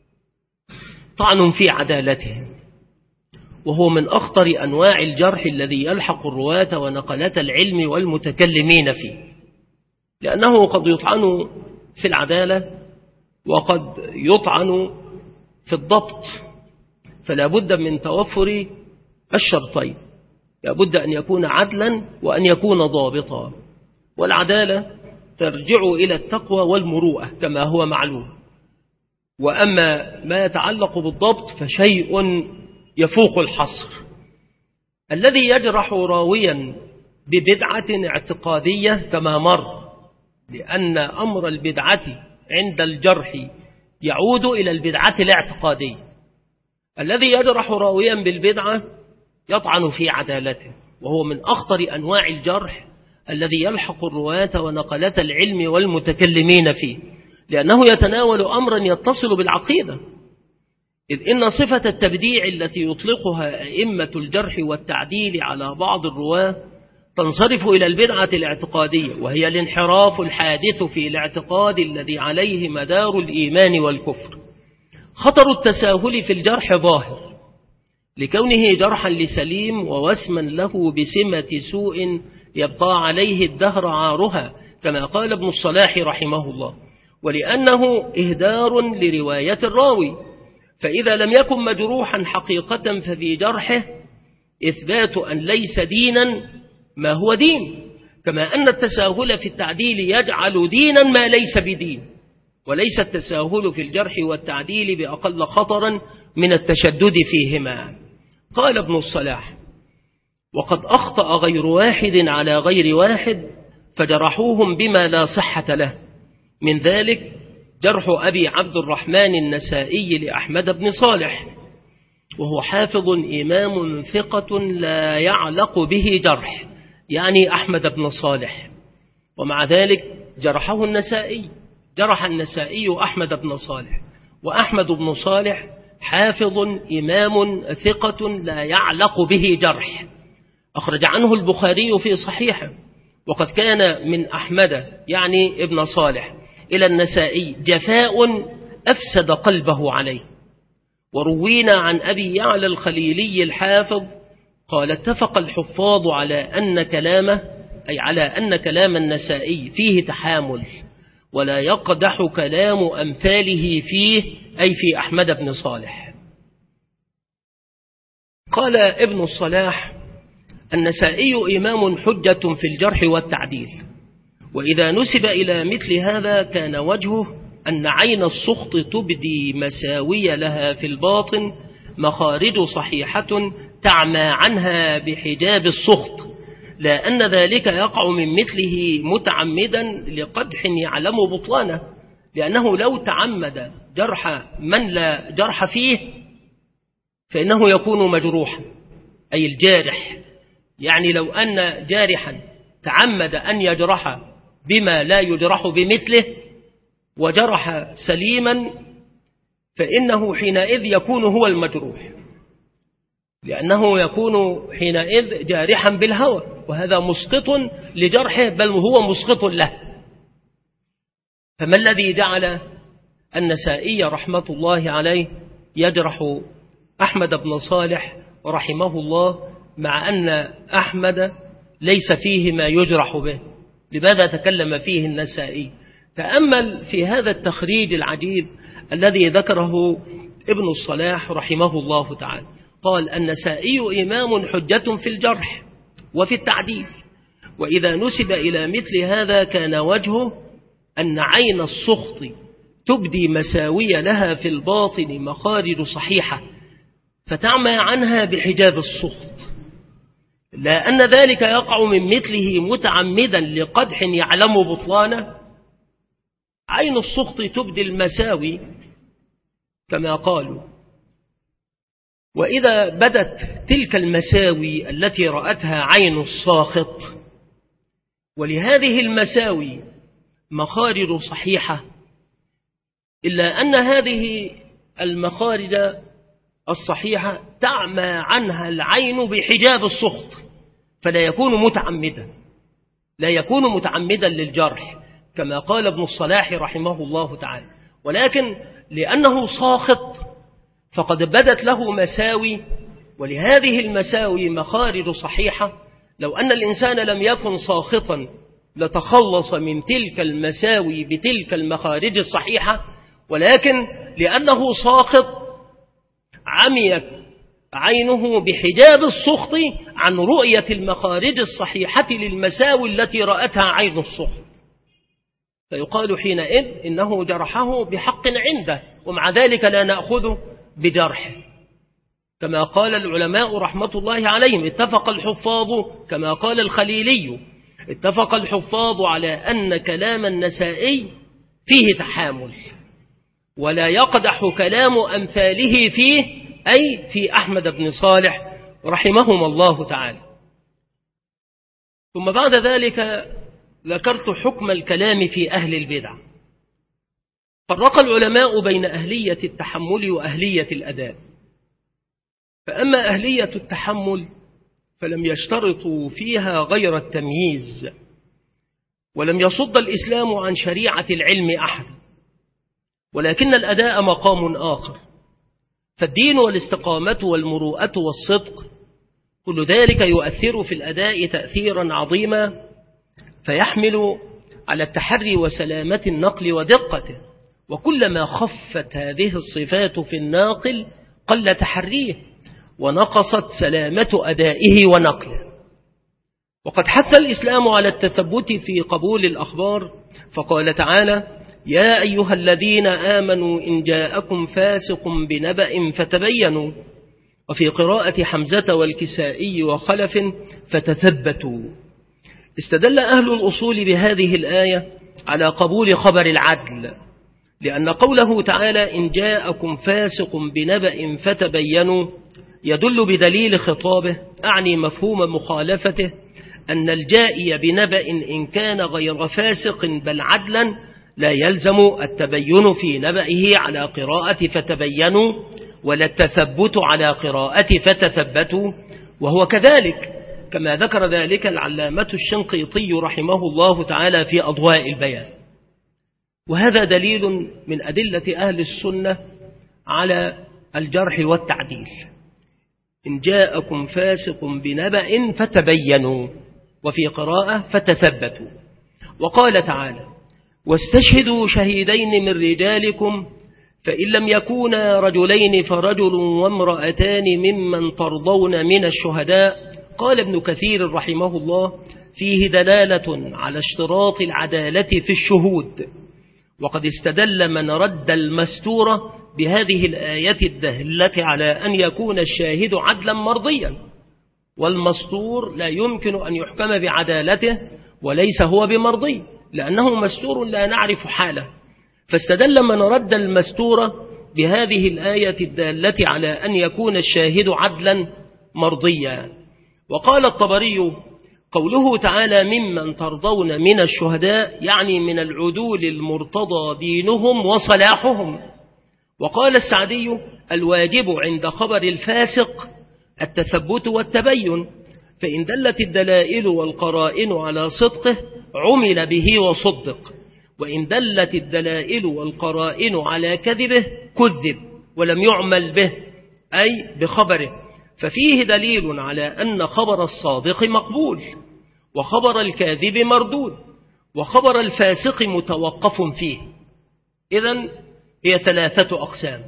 طعن في عدالتهم، وهو من أخطر أنواع الجرح الذي يلحق الرواة ونقلة العلم والمتكلمين فيه، لأنه قد يطعن في العدالة وقد يطعن في الضبط، فلا بد من توفر الشرطين، لا بد أن يكون عدلا وأن يكون ضابطا. والعدالة ترجع إلى التقوى والمروءة كما هو معلوم، وأما ما يتعلق بالضبط فشيء يفوق الحصر. الذي يجرح راويا ببدعة اعتقادية كما مر، لأن أمر البدعة عند الجرح يعود إلى البدعة الاعتقادية. الذي يجرح راويا بالبدعة يطعن في عدالته، وهو من أخطر أنواع الجرح الذي يلحق الرواة ونقلة العلم والمتكلمين فيه، لأنه يتناول أمرا يتصل بالعقيدة. إذ إن صفة التبديع التي يطلقها أئمة الجرح والتعديل على بعض الرواة تنصرف إلى البدعة الاعتقادية، وهي الانحراف الحادث في الاعتقاد الذي عليه مدار الإيمان والكفر. خطر التساهل في الجرح ظاهر، لكونه جرحا لسليم ووسما له بسمة سوء يبقى عليه الدهر عارها، كما قال ابن الصلاح رحمه الله، ولأنه إهدار لرواية الراوي. فإذا لم يكن مجروحا حقيقة ففي جرحه إثبات أن ليس دينا ما هو دين، كما أن التساهل في التعديل يجعل دينا ما ليس بدين، وليس التساهل في الجرح والتعديل بأقل خطرا من التشدد فيهما. قال ابن الصلاح: وقد أخطأ غير واحد على غير واحد فجرحوهم بما لا صحة له، من ذلك جرح أبي عبد الرحمن النسائي لأحمد بن صالح، وهو حافظ إمام ثقة لا يعلق به جرح، يعني أحمد بن صالح، ومع ذلك جرحه النسائي، جرح النسائي أحمد بن صالح، وأحمد بن صالح حافظ إمام ثقة لا يعلق به جرح، أخرج عنه البخاري في صحيحه. وقد كان من أحمد يعني ابن صالح إلى النسائي جفاء أفسد قلبه عليه. وروينا عن أبي يعلى الخليلي الحافظ قال: اتفق الحفاظ على أن كلامه، أي على أن كلام النسائي فيه تحامل، ولا يقدح كلام أمثاله فيه، أي في أحمد بن صالح. قال ابن الصلاح: النسائي إمام حجة في الجرح والتعديل، وإذا نسب إلى مثل هذا كان وجهه أن عين السخط تبدي مساوي لها في الباطن مخارج صحيحة تعمى عنها بحجاب السخط، لا أن ذلك يقع من مثله متعمدا لقدح يعلم بطلانه، لأنه لو تعمد جرح من لا جرح فيه فإنه يكون مجروحا، أي الجارح. يعني لو أن جارحا تعمد أن يجرح بما لا يجرح بمثله وجرح سليما فإنه حينئذ يكون هو المجروح، لأنه يكون حينئذ جارحا بالهوى، وهذا مسقط لجرحه بل هو مسقط له. فما الذي جعل النسائي رحمة الله عليه يجرح أحمد بن صالح رحمه الله مع أن أحمد ليس فيه ما يجرح به؟ لماذا تكلم فيه النسائي؟ تأمل في هذا التخريج العجيب الذي ذكره ابن الصلاح رحمه الله تعالى. قال: النسائي إمام حجة في الجرح وفي التعديل، وإذا نسب إلى مثل هذا كان وجهه أن عين السخط تبدي مساوي لها في الباطن مخارج صحيحة فتعمى عنها بحجاب السخط، لا أن ذلك يقع من مثله متعمدا لقدح يعلم بطلانه. عين السخط تبدي المساوي كما قالوا، وإذا بدت تلك المساوي التي رأتها عين الساخط، ولهذه المساوي مخارج صحيحة، إلا أن هذه المخارج الصحيحة تعمى عنها العين بحجاب السخط، فلا يكون متعمدا لا يكون متعمدا للجرح كما قال ابن الصلاح رحمه الله تعالى، ولكن لأنه ساخط فقد بدت له مساوي، ولهذه المساوي مخارج صحيحة. لو أن الإنسان لم يكن ساخطا لتخلص من تلك المساوي بتلك المخارج الصحيحة، ولكن لأنه ساخط عميت عينه بحجاب السخط عن رؤية المخارج الصحيحة للمساوي التي رأتها عين السخط، فيقال حينئذ إنه جرحه بحق عنده، ومع ذلك لا نأخذ بجرحه. كما قال العلماء رحمة الله عليهم: اتفق الحفاظ كما قال الخليلي اتفق الحفاظ على أن كلام النسائي فيه تحامل، ولا يقدح كلام أمثاله فيه، أي في أحمد بن صالح رحمهم الله تعالى. ثم بعد ذلك ذكرت حكم الكلام في أهل البدع. فرق العلماء بين أهلية التحمل وأهلية الأداء، فأما أهلية التحمل فلم يشترطوا فيها غير التمييز، ولم يصد الإسلام عن شريعة العلم أحد، ولكن الأداء مقام آخر، فالدين والاستقامة والمروءة والصدق كل ذلك يؤثر في الأداء تأثيرا عظيما، فيحمل على التحري وسلامة النقل ودقته، وكلما خفت هذه الصفات في الناقل قل تحريه ونقصت سلامة أدائه ونقله. وقد حث الإسلام على التثبت في قبول الأخبار، فقال تعالى: يا أيها الذين آمنوا إن جاءكم فاسق بنبأ فتبينوا، وفي قراءة حمزة والكسائي وخلف فتثبتوا. استدل أهل الأصول بهذه الآية على قبول خبر العدل، لأن قوله تعالى إن جاءكم فاسق بنبأ فتبينوا يدل بدليل خطابه، أعني مفهوم مخالفته، أن الجائي بنبأ إن كان غير فاسق بل عدلا لا يلزم التبين في نبأه على قراءة فتبينوا، ولا التثبت على قراءة فتثبتوا، وهو كذلك كما ذكر ذلك العلامة الشنقيطي رحمه الله تعالى في أضواء البيان. وهذا دليل من أدلة أهل السنة على الجرح والتعديل. إن جاءكم فاسق بنبأ فتبينوا، وفي قراءة فتثبتوا. وقال تعالى واستشهدوا شهيدين من رجالكم فإن لم يكونا رجلين فرجل وامرأتان ممن ترضون من الشهداء قال ابن كثير رحمه الله: فيه دلالة على اشتراط العدالة في الشهود، وقد استدل من رد المستور بهذه الآية الدالة على أن يكون الشاهد عدلا مرضيا، والمستور لا يمكن أن يحكم بعدالته وليس هو بمرضي، لأنه مستور لا نعرف حاله. فاستدل من رد المستور بهذه الآية الدالة على أن يكون الشاهد عدلا مرضيا. وقال الطبري: قوله تعالى: ممن ترضون من الشهداء، يعني من العدول المرتضى دينهم وصلاحهم. وقال السعدي: الواجب عند خبر الفاسق التثبت والتبين، فإن دلت الدلائل والقرائن على صدقه عمل به وصدق، وإن دلت الدلائل والقرائن على كذبه كذب ولم يعمل به، أي بخبره. ففيه دليل على أن خبر الصادق مقبول، وخبر الكاذب مردود، وخبر الفاسق متوقف فيه. إذن هي ثلاثة أقسام: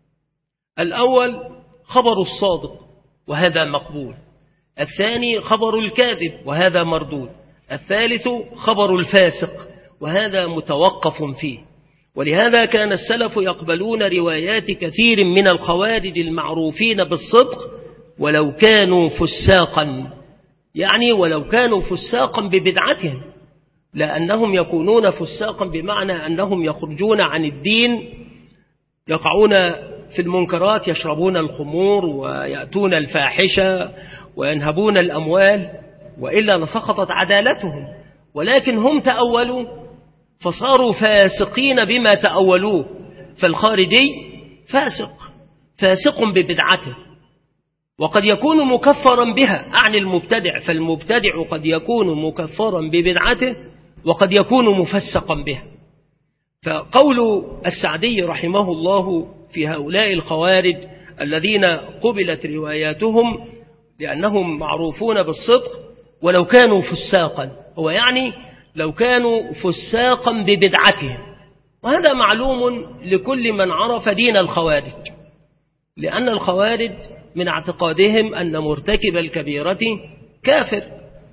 الأول خبر الصادق وهذا مقبول، الثاني خبر الكاذب وهذا مردود، الثالث خبر الفاسق وهذا متوقف فيه. ولهذا كان السلف يقبلون روايات كثير من الخوارج المعروفين بالصدق ولو كانوا فساقا، يعني ولو كانوا فساقا ببدعتهم، لأنهم يكونون فساقا بمعنى أنهم يخرجون عن الدين، يقعون في المنكرات، يشربون الخمور ويأتون الفاحشة وينهبون الأموال، وإلا لسقطت عدالتهم. ولكن هم تأولوا فصاروا فاسقين بما تأولوه. فالخارجي فاسق فاسق ببدعته، وقد يكون مكفرا بها عن المبتدع، فالمبتدع قد يكون مكفرا ببدعته وقد يكون مفسقا بها. فقول السعدي رحمه الله في هؤلاء الخوارج الذين قبلت رواياتهم لأنهم معروفون بالصدق ولو كانوا فساقا، هو يعني لو كانوا فساقا ببدعتهم، وهذا معلوم لكل من عرف دين الخوارج، لأن الخوارج من اعتقادهم أن مرتكب الكبيرة كافر.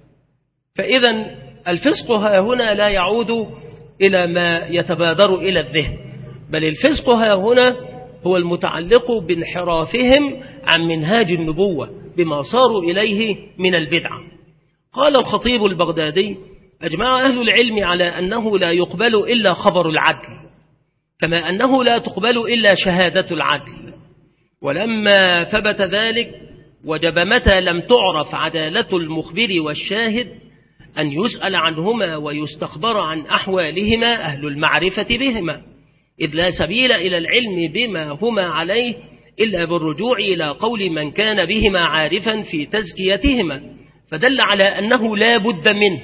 فإذا الفسق ها هنا لا يعود إلى ما يتبادر إلى الذهن، بل الفسق ها هنا هو المتعلق بانحرافهم عن منهاج النبوة بما صاروا إليه من البدعة. قال الخطيب البغدادي: أجمع أهل العلم على أنه لا يقبل إلا خبر العدل، كما أنه لا تقبل إلا شهادة العدل. ولما ثبت ذلك وجب متى لم تعرف عدالة المخبر والشاهد أن يسأل عنهما ويستخبر عن أحوالهما أهل المعرفة بهما، إذ لا سبيل إلى العلم بما هما عليه إلا بالرجوع إلى قول من كان بهما عارفا في تزكيتهما، فدل على أنه لا بد منه.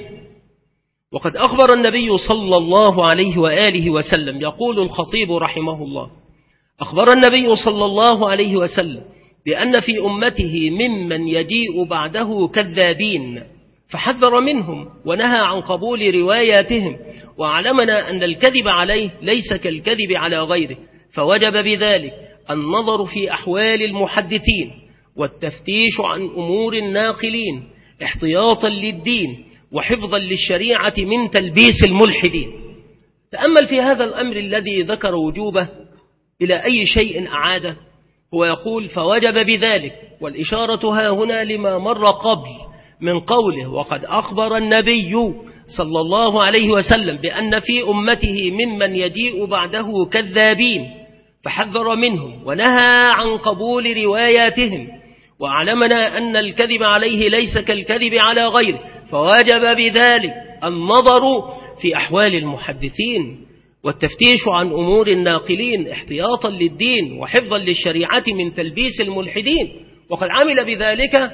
وقد أخبر النبي صلى الله عليه وآله وسلم، يقول الخطيب رحمه الله: أخبر النبي صلى الله عليه وسلم بأن في أمته ممن يجيء بعده كذابين، فحذر منهم ونهى عن قبول رواياتهم، وعلمنا أن الكذب عليه ليس كالكذب على غيره، فوجب بذلك النظر في أحوال المحدثين والتفتيش عن أمور الناقلين احتياطا للدين وحفظا للشريعة من تلبيس الملحدين. تأمل في هذا الأمر الذي ذكر وجوبه إلى أي شيء أعاده، هو يقول: فوجب بذلك، والإشارة ها هنا لما مر قبل من قوله: وقد أخبر النبي صلى الله عليه وسلم بأن في أمته ممن يجيء بعده كذابين، فحذر منهم ونهى عن قبول رواياتهم، وعلمنا أن الكذب عليه ليس كالكذب على غيره، فوجب بذلك النظر في أحوال المحدثين والتفتيش عن أمور الناقلين احتياطا للدين وحفظا للشريعة من تلبيس الملحدين. وقد عمل بذلك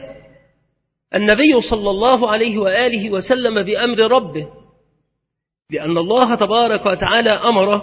النبي صلى الله عليه وآله وسلم بأمر ربه، لأن الله تبارك وتعالى أمر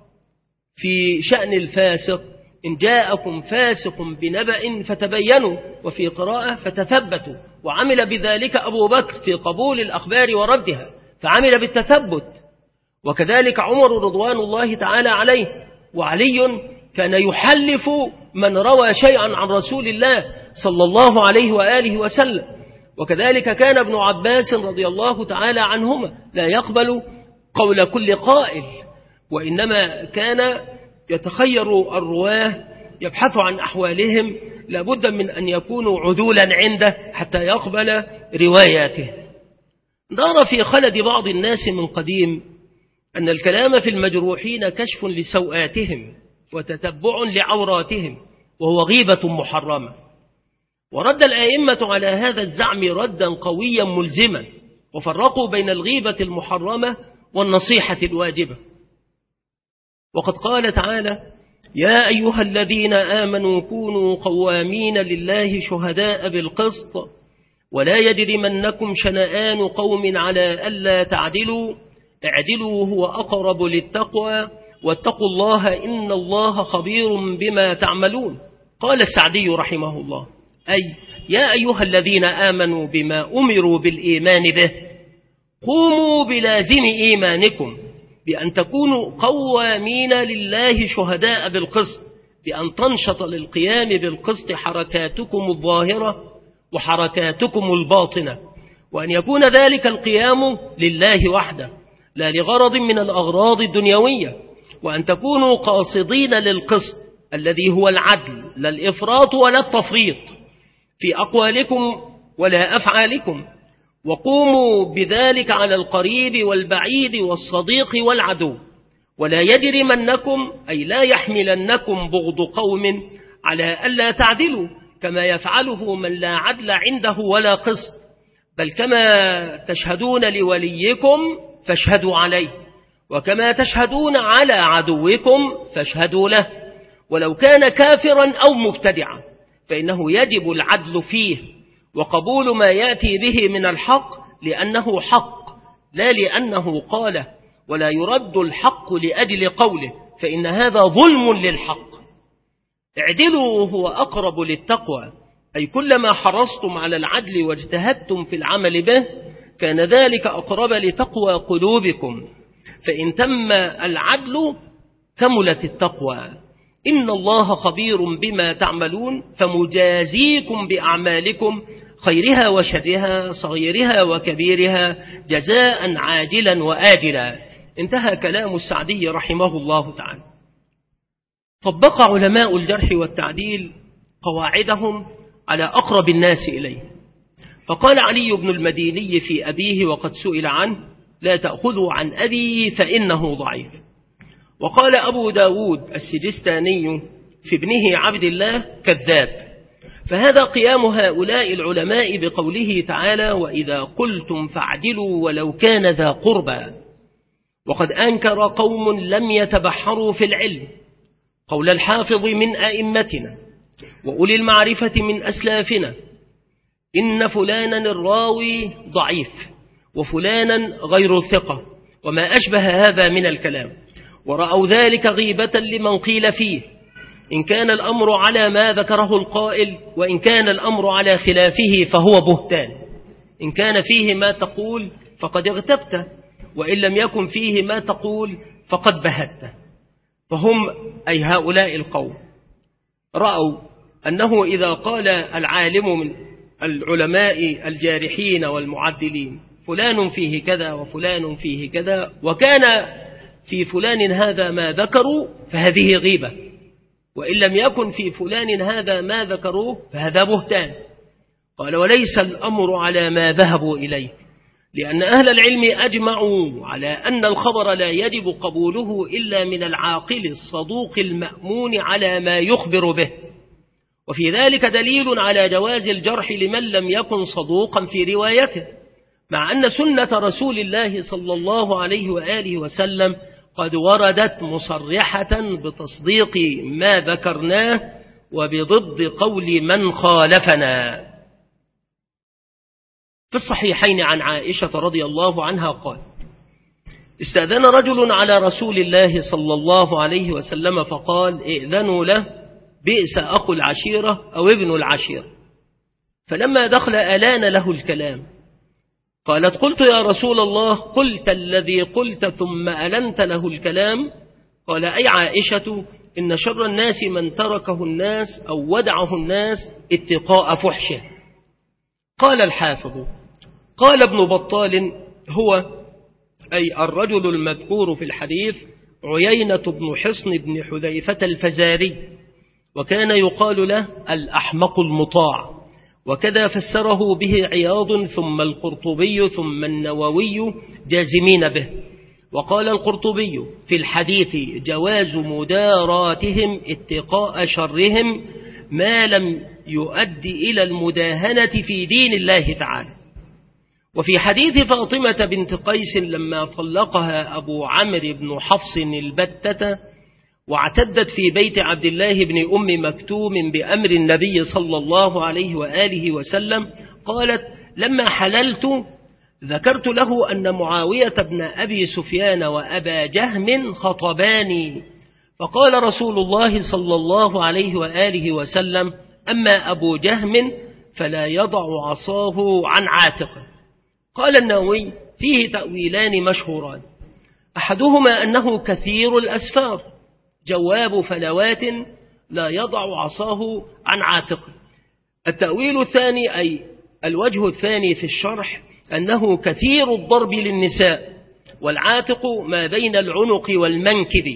في شأن الفاسق: إن جاءكم فاسق بنبأ فتبينوا، وفي قراءة فتثبتوا. وعمل بذلك أبو بكر في قبول الأخبار وردها، فعمل بالتثبت، وكذلك عمر رضوان الله تعالى عليه. وعلي كان يحلف من روى شيئا عن رسول الله صلى الله عليه وآله وسلم. وكذلك كان ابن عباس رضي الله تعالى عنهما لا يقبل قول كل قائل، وإنما كان يتخير الرواه يبحث عن أحوالهم، لابد من أن يكونوا عدولا عنده حتى يقبل رواياته. دار في خلد بعض الناس من قديم أن الكلام في المجروحين كشف لسوآتهم وتتبع لعوراتهم، وهو غيبة محرمة. ورد الآئمة على هذا الزعم ردا قويا ملزما، وفرقوا بين الغيبة المحرمة والنصيحة الواجبة. وقد قال تعالى: يا أيها الذين آمنوا كونوا قوامين لله شهداء بالقسط ولا يجرمنكم شنآن قوم على ألا تعدلوا اعدلوا هو أقرب للتقوى واتقوا الله إن الله خبير بما تعملون. قال السعدي رحمه الله: أي يا أيها الذين آمنوا بما أمروا بالإيمان به قوموا بلازم إيمانكم بأن تكونوا قوامين لله شهداء بالقسط، بأن تنشط للقيام بالقسط حركاتكم الظاهرة وحركاتكم الباطنة، وأن يكون ذلك القيام لله وحده لا لغرض من الأغراض الدنيوية، وأن تكونوا قاصدين للقسط الذي هو العدل لا الإفراط ولا التفريط في أقوالكم ولا أفعالكم، وقوموا بذلك على القريب والبعيد والصديق والعدو، ولا يجرمنكم أي لا يحملنكم بغض قوم على ألا تعدلوا كما يفعله من لا عدل عنده ولا قسط، بل كما تشهدون لوليكم فاشهدوا عليه، وكما تشهدون على عدوكم فاشهدوا له، ولو كان كافرا أو مبتدعا، فإنه يجب العدل فيه وقبول ما يأتي به من الحق لأنه حق لا لأنه قاله، ولا يرد الحق لأجل قوله، فإن هذا ظلم للحق. اعدلوا هو أقرب للتقوى، أي كلما حرصتم على العدل واجتهدتم في العمل به كان ذلك أقرب لتقوى قلوبكم، فإن تم العدل كملت التقوى. إن الله خبير بما تعملون، فمجازيكم بأعمالكم خيرها وشرها صغيرها وكبيرها جزاء عاجلا وآجلا. انتهى كلام السعدي رحمه الله تعالى. طبق علماء الجرح والتعديل قواعدهم على أقرب الناس إليه، فقال علي بن المديني في أبيه وقد سئل عنه: لا تأخذوا عن أبي فإنه ضعيف. وقال أبو داود السجستاني في ابنه عبد الله: كذاب. فهذا قيام هؤلاء العلماء بقوله تعالى: وإذا قلتم فاعدلوا ولو كان ذا قربى. وقد أنكر قوم لم يتبحروا في العلم قول الحافظ من أئمتنا وأولي المعرفة من أسلافنا: إن فلانا الراوي ضعيف وفلانا غير ثقة وما أشبه هذا من الكلام، ورأوا ذلك غيبة لمن قيل فيه، إن كان الأمر على ما ذكره القائل، وإن كان الأمر على خلافه فهو بهتان. إن كان فيه ما تقول فقد اغتبت، وإن لم يكن فيه ما تقول فقد بهت. فهم أي هؤلاء القوم رأوا أنه إذا قال العالم من العلماء الجارحين والمعدلين فلان فيه كذا وفلان فيه كذا، وكان في فلان هذا ما ذكروا، فهذه غيبة، وإن لم يكن في فلان هذا ما ذكروه فهذا بهتان. قال: وليس الأمر على ما ذهبوا إليه، لأن أهل العلم أجمعوا على أن الخبر لا يجب قبوله إلا من العاقل الصدوق المأمون على ما يخبر به، وفي ذلك دليل على جواز الجرح لمن لم يكن صدوقا في روايته، مع أن سنة رسول الله صلى الله عليه وآله وسلم قد وردت مصرحة بتصديق ما ذكرناه وبضد قول من خالفنا. في الصحيحين عن عائشة رضي الله عنها قال: استأذن رجل على رسول الله صلى الله عليه وسلم فقال: ائذنوا له، بئس أخو العشيرة أو ابن العشيرة. فلما دخل ألان له الكلام. قالت: قلت يا رسول الله قلت الذي قلت ثم ألنت له الكلام؟ قال: أي عائشة، إن شر الناس من تركه الناس أو ودعه الناس اتقاء فحشه. قال الحافظ: قال ابن بطال هو أي الرجل المذكور في الحديث عيينة بن حصن بن حذيفة الفزاري، وكان يقال له الأحمق المطاع، وكذا فسره به عياض ثم القرطبي ثم النووي جازمين به. وقال القرطبي في الحديث جواز مداراتهم اتقاء شرهم ما لم يؤدي إلى المداهنة في دين الله تعالى. وفي حديث فاطمة بنت قيس لما طلقها أبو عمرو بن حفص البتة واعتدت في بيت عبد الله بن أم مكتوم بأمر النبي صلى الله عليه وآله وسلم، قالت: لما حللت ذكرت له أن معاوية بن أبي سفيان وأبا جهم خطباني، فقال رسول الله صلى الله عليه وآله وسلم: أما أبو جهم فلا يضع عصاه عن عاتقه. قال النووي: فيه تأويلان مشهوران، أحدهما أنه كثير الأسفار جواب فلوات لا يضع عصاه عن عاتقه. التأويل الثاني أي الوجه الثاني في الشرح أنه كثير الضرب للنساء، والعاتق ما بين العنق والمنكب.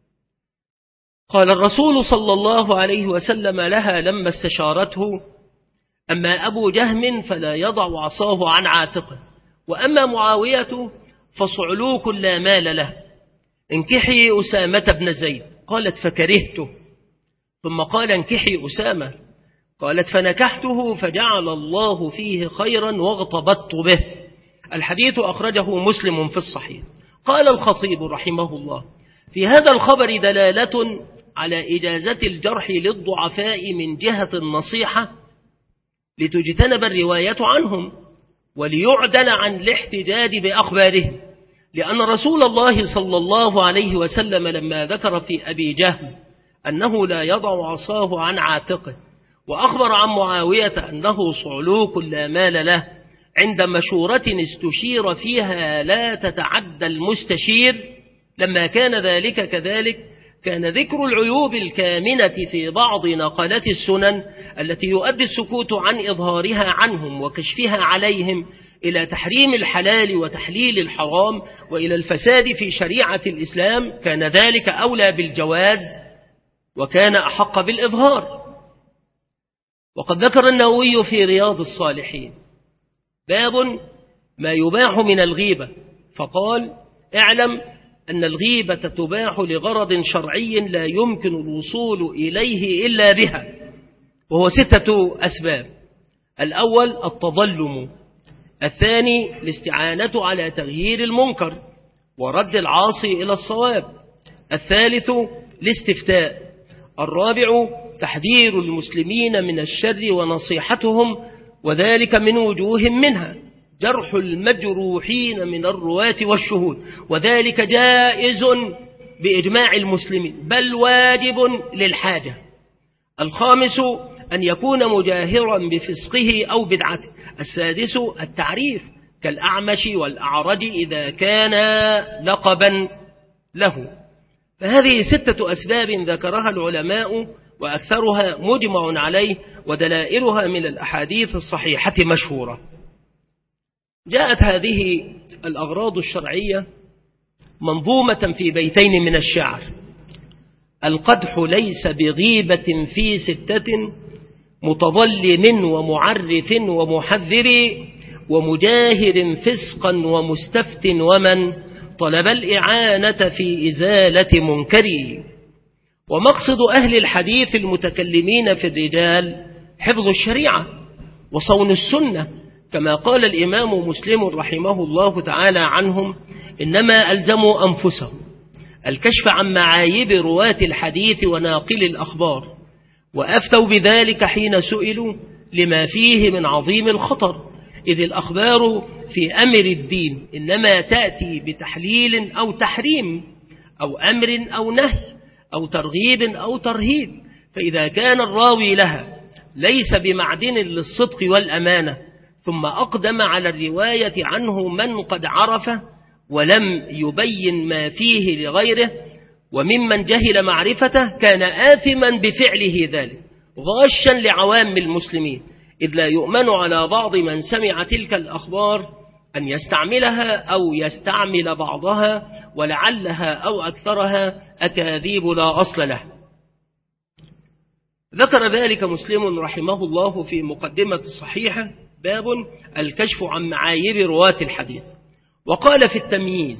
قال الرسول صلى الله عليه وسلم لها لما استشارته: أما أبو جهم فلا يضع عصاه عن عاتقه، وأما معاوية فصعلوك لا مال له، انكحي أسامة بن زيد. قالت: فكرهته. ثم قال: انكحي أسامة. قالت: فنكحته فجعل الله فيه خيرا واغتبطت به. الحديث أخرجه مسلم في الصحيح. قال الخطيب رحمه الله: في هذا الخبر دلالة على إجازة الجرح للضعفاء من جهة النصيحة لتجتنب الرواية عنهم وليعدل عن الاحتجاج بأخبارهم، لأن رسول الله صلى الله عليه وسلم لما ذكر في أبي جهم أنه لا يضع عصاه عن عاتقه، وأخبر عن معاوية أنه صعلوك لا مال له، عند مشورة استشير فيها لا تتعدى المستشير، لما كان ذلك كذلك كان ذكر العيوب الكامنة في بعض نقلات السنن التي يؤدي السكوت عن إظهارها عنهم وكشفها عليهم إلى تحريم الحلال وتحليل الحرام وإلى الفساد في شريعة الإسلام، كان ذلك أولى بالجواز وكان أحق بالإظهار. وقد ذكر النووي في رياض الصالحين باب ما يباح من الغيبة، فقال: اعلم أن الغيبة تباح لغرض شرعي لا يمكن الوصول إليه إلا بها، وهو ستة أسباب: الأول التظلم، الثاني الاستعانة على تغيير المنكر ورد العاصي إلى الصواب، الثالث الاستفتاء، الرابع تحذير المسلمين من الشر ونصيحتهم، وذلك من وجوه منها جرح المجروحين من الرواة والشهود، وذلك جائز بإجماع المسلمين بل واجب للحاجة. الخامس أن يكون مجاهرا بفسقه أو بدعته. السادس التعريف كالأعمش والأعرج إذا كان لقبا له. فهذه ستة أسباب ذكرها العلماء وأكثرها مجمع عليه، ودلائلها من الأحاديث الصحيحة مشهورة. جاءت هذه الأغراض الشرعية منظومة في بيتين من الشعر: القدح ليس بغيبة في ستة، متظلم ومعرف ومحذر، ومجاهر فسقا ومستفت، ومن طلب الإعانة في إزالة منكر. ومقصد أهل الحديث المتكلمين في الرجال حفظ الشريعة وصون السنة، كما قال الإمام مسلم رحمه الله تعالى عنهم: إنما ألزموا أنفسهم الكشف عن معايب رواة الحديث وناقل الأخبار، وأفتوا بذلك حين سئلوا لما فيه من عظيم الخطر، إذ الأخبار في أمر الدين إنما تأتي بتحليل أو تحريم أو أمر أو نهي أو ترغيب أو ترهيب، فإذا كان الراوي لها ليس بمعدن للصدق والأمانة ثم أقدم على الرواية عنه من قد عرفه ولم يبين ما فيه لغيره وممن جهل معرفته، كان آثما بفعله ذلك غاشا لعوام المسلمين، إذ لا يؤمن على بعض من سمع تلك الأخبار أن يستعملها أو يستعمل بعضها ولعلها أو أكثرها أكاذيب لا أصل له. ذكر ذلك مسلم رحمه الله في مقدمة الصحيحة باب الكشف عن معايب رواة الحديث، وقال في التمييز: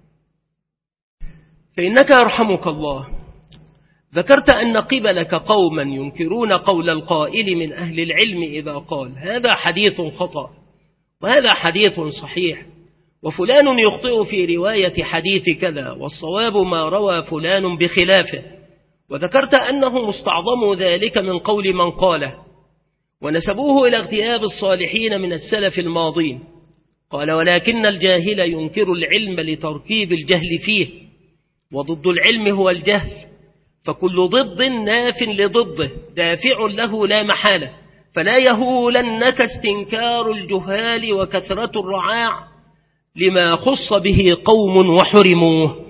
فإنك يرحمك الله ذكرت أن قبلك قوما ينكرون قول القائل من أهل العلم إذا قال هذا حديث خطأ وهذا حديث صحيح، وفلان يخطئ في رواية حديث كذا والصواب ما روى فلان بخلافه، وذكرت أنه مستعظم ذلك من قول من قاله، ونسبوه إلى اغتياب الصالحين من السلف الماضين. قال: ولكن الجاهل ينكر العلم لتركيب الجهل فيه، وضد العلم هو الجهل، فكل ضد ناف لضده دافع له لا محالة، فلا يهولنك استنكار الجهال وكثرة الرعاع لما خص به قوم وحرموه.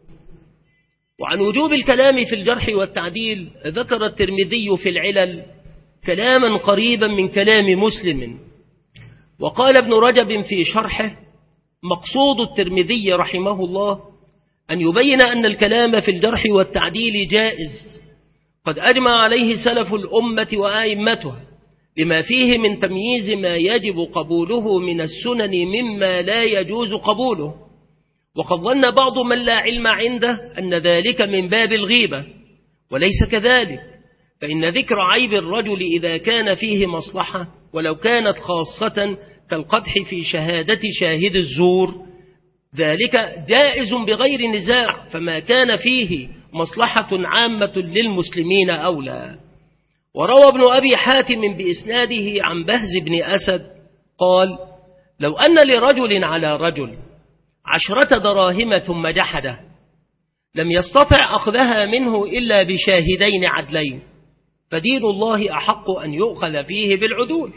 وعن وجوب الكلام في الجرح والتعديل ذكر الترمذي في العلل كلاما قريبا من كلام مسلم. وقال ابن رجب في شرحه: مقصود الترمذي رحمه الله أن يبين أن الكلام في الجرح والتعديل جائز قد أجمع عليه سلف الأمة وآئمتها، لما فيه من تمييز ما يجب قبوله من السنن مما لا يجوز قبوله. وقد ظن بعض من لا علم عنده أن ذلك من باب الغيبة، وليس كذلك، فإن ذكر عيب الرجل إذا كان فيه مصلحة ولو كانت خاصة كالقدح في شهادة شاهد الزور ذلك جائز بغير نزاع، فما كان فيه مصلحة عامة للمسلمين أولى. وروى ابن أبي حاتم بإسناده عن بهز بن أسد قال: لو أن لرجل على رجل عشرة دراهم ثم جحده لم يستطع أخذها منه إلا بشاهدين عدلين، فدين الله أحق أن يؤخذ فيه بالعدول.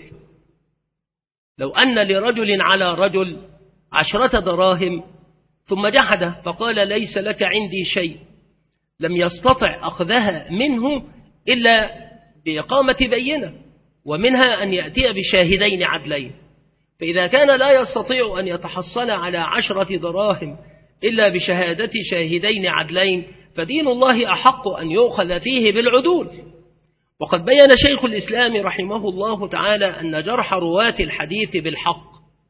لو أن لرجل على رجل عشرة دراهم ثم جحده فقال: ليس لك عندي شيء، لم يستطع أخذها منه إلا بإقامة بينة، ومنها أن يأتي بشاهدين عدلين. فإذا كان لا يستطيع أن يتحصل على عشرة دراهم إلا بشهادة شاهدين عدلين، فدين الله أحق أن يؤخذ فيه بالعدول. وقد بين شيخ الإسلام رحمه الله تعالى أن جرح رواة الحديث بالحق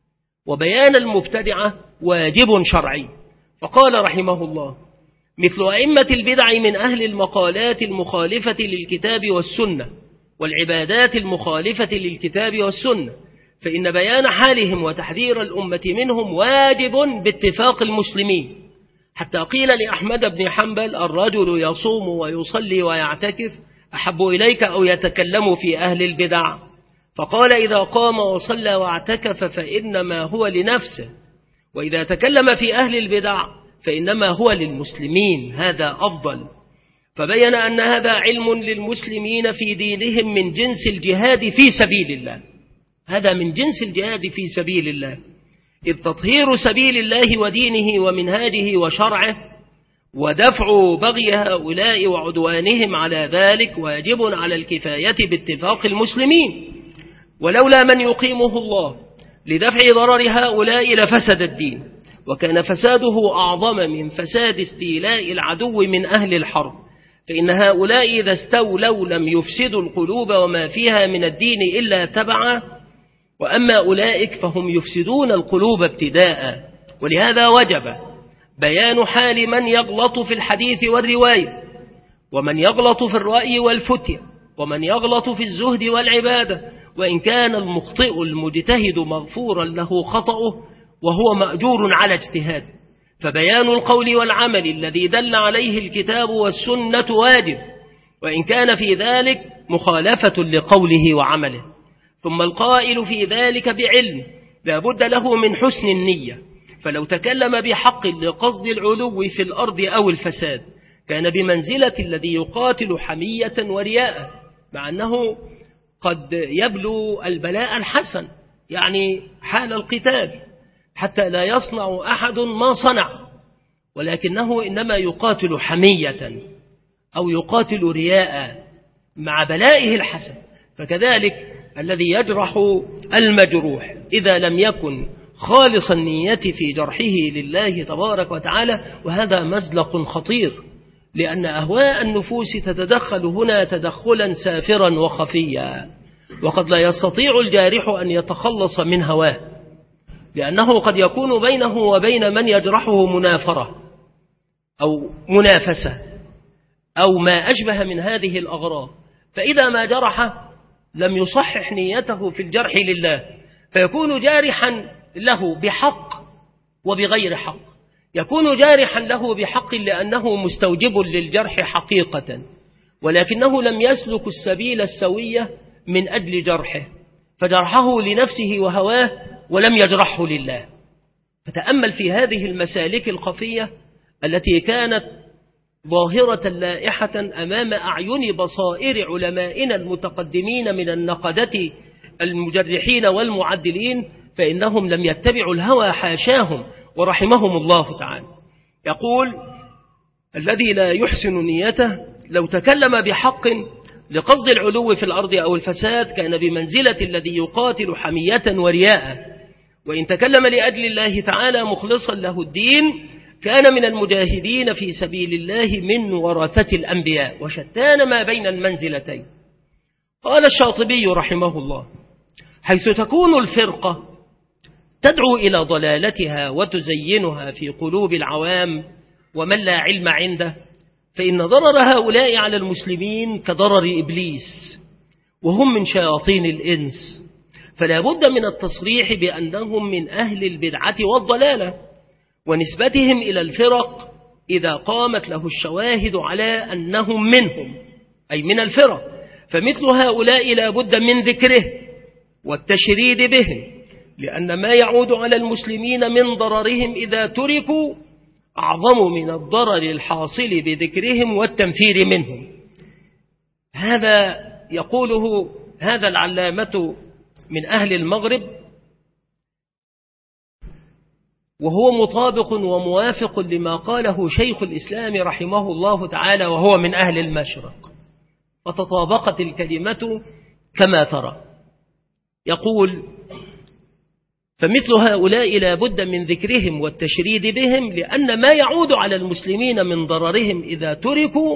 وبيان المبتدعة واجب شرعي، فقال رحمه الله: مثل أئمة البدع من أهل المقالات المخالفة للكتاب والسنة والعبادات المخالفة للكتاب والسنة، فإن بيان حالهم وتحذير الأمة منهم واجب باتفاق المسلمين. حتى قيل لأحمد بن حنبل: الرجل يصوم ويصلي ويعتكف أحب إليك أو يتكلم في أهل البدع؟ فقال: إذا قام وصلى واعتكف فإنما هو لنفسه، وإذا تكلم في أهل البدع فإنما هو للمسلمين، هذا أفضل. فبين أن هذا علم للمسلمين في دينهم من جنس الجهاد في سبيل الله، هذا من جنس الجهاد في سبيل الله، إذ تطهير سبيل الله ودينه ومنهاجه وشرعه ودفع بغي هؤلاء وعدوانهم على ذلك واجب على الكفاية باتفاق المسلمين، ولولا من يقيمه الله لدفع ضرر هؤلاء لفسد الدين، وكان فساده أعظم من فساد استيلاء العدو من أهل الحرب، فإن هؤلاء إذا استولوا لم يفسدوا القلوب وما فيها من الدين إلا تبعا، وأما أولئك فهم يفسدون القلوب ابتداء. ولهذا وجب بيان حال من يغلط في الحديث والرواية، ومن يغلط في الرأي والفتية، ومن يغلط في الزهد والعبادة، وإن كان المخطئ المجتهد مغفورا له خطأه وهو مأجور على اجتهاده، فبيان القول والعمل الذي دل عليه الكتاب والسنة واجب، وإن كان في ذلك مخالفة لقوله وعمله. ثم القائل في ذلك بعلم لا بد له من حسن النية، فلو تكلم بحق لقصد العلو في الأرض أو الفساد كان بمنزلة الذي يقاتل حمية ورياء، مع أنه قد يبلو البلاء الحسن، يعني حال القتال، حتى لا يصنع أحد ما صنع، ولكنه إنما يقاتل حمية أو يقاتل رياء مع بلائه الحسن. فكذلك الذي يجرح المجروح إذا لم يكن خالص النية في جرحه لله تبارك وتعالى، وهذا مزلق خطير، لأن أهواء النفوس تتدخل هنا تدخلا سافرا وخفيا، وقد لا يستطيع الجارح أن يتخلص من هواه، لأنه قد يكون بينه وبين من يجرحه منافرة أو منافسة أو ما أشبه من هذه الأغراض، فإذا ما جرح لم يصحح نيته في الجرح لله، فيكون جارحا له بحق وبغير حق. يكون جارحا له بحق لأنه مستوجب للجرح حقيقة، ولكنه لم يسلك السبيل السوية من أجل جرحه، فجرحه لنفسه وهواه ولم يجرحه لله. فتأمل في هذه المسالك الخفية التي كانت ظاهرة لائحة أمام أعين بصائر علمائنا المتقدمين من النقدة المجرحين والمعدلين، فإنهم لم يتبعوا الهوى حاشاهم ورحمهم الله تعالى. يقول: الذي لا يحسن نيته لو تكلم بحق لقصد العلو في الأرض أو الفساد كان بمنزلة الذي يقاتل حمية ورياء، وإن تكلم لأجل الله تعالى مخلصا له الدين كان من المجاهدين في سبيل الله من ورثة الأنبياء، وشتان ما بين المنزلتين. قال الشاطبي رحمه الله: حيث تكون الفرقة تدعو إلى ضلالتها وتزينها في قلوب العوام ومن لا علم عنده، فإن ضرر هؤلاء على المسلمين كضرر إبليس، وهم من شياطين الإنس، فلا بد من التصريح بأنهم من أهل البدعة والضلالة، ونسبتهم إلى الفرق إذا قامت له الشواهد على أنهم منهم أي من الفرق، فمثل هؤلاء لا بد من ذكره والتشريد بهم، لأن ما يعود على المسلمين من ضررهم إذا تركوا أعظم من الضرر الحاصل بذكرهم والتنفير منهم. هذا يقوله هذا العلامة من أهل المغرب، وهو مطابق وموافق لما قاله شيخ الإسلام رحمه الله تعالى وهو من أهل المشرق، وتطابقت الكلمة كما ترى. يقول: فمثل هؤلاء لا بد من ذكرهم والتشريد بهم، لأن ما يعود على المسلمين من ضررهم إذا تركوا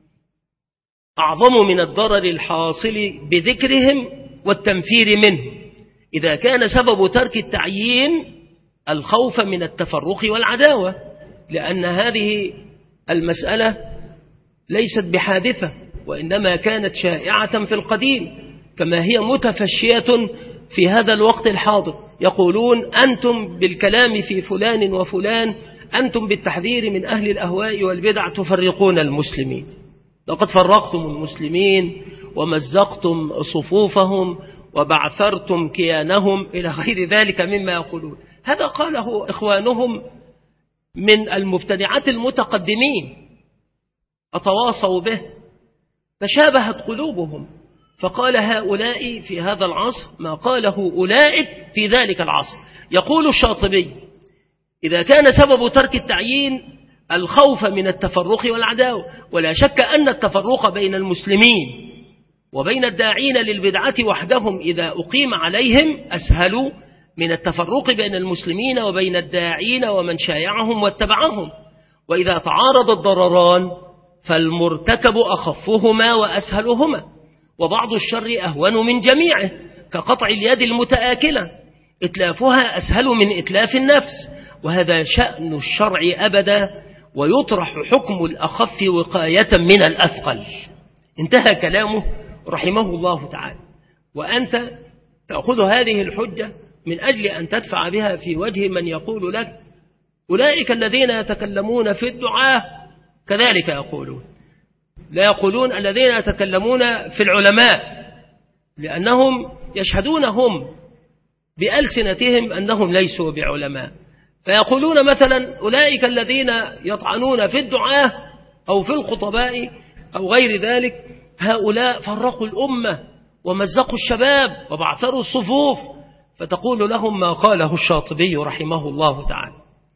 أعظم من الضرر الحاصل بذكرهم والتنفير منه، إذا كان سبب ترك التعيين الخوف من التفرق والعداوة، لأن هذه المسألة ليست بحادثة، وإنما كانت شائعة في القديم كما هي متفشية في هذا الوقت الحاضر. يقولون: أنتم بالكلام في فلان وفلان، أنتم بالتحذير من أهل الأهواء والبدع تفرقون المسلمين، لقد فرقتم المسلمين ومزقتم صفوفهم وبعثرتم كيانهم إلى غير ذلك مما يقولون. هذا قاله إخوانهم من المبتدعات المتقدمين، أتواصوا به، تشابهت قلوبهم، فقال هؤلاء في هذا العصر ما قاله أولئك في ذلك العصر. يقول الشاطبي: إذا كان سبب ترك التعيين الخوف من التفرق والعداوة، ولا شك أن التفرق بين المسلمين وبين الداعين للبدعة وحدهم إذا أقيم عليهم أسهل من التفرق بين المسلمين وبين الداعين ومن شايعهم واتبعهم، وإذا تعارض الضرران فالمرتكب أخفهما وأسهلهما، وبعض الشر أهون من جميعه، كقطع اليد المتآكلة، إتلافها أسهل من إتلاف النفس، وهذا شأن الشرع أبدا، ويطرح حكم الأخف وقاية من الأثقل. انتهى كلامه رحمه الله تعالى. وأنت تأخذ هذه الحجة من أجل أن تدفع بها في وجه من يقول لك: أولئك الذين يتكلمون في الدعاء كذلك يقولون، لا يقولون الذين يتكلمون في العلماء، لأنهم يشهدون هم بألسنتهم أنهم ليسوا بعلماء، فيقولون مثلا: أولئك الذين يطعنون في الدعاء أو في الخطباء أو غير ذلك، هؤلاء فرقوا الأمة ومزقوا الشباب وبعثروا الصفوف، فتقول لهم ما قاله الشاطبي رحمه الله تعالى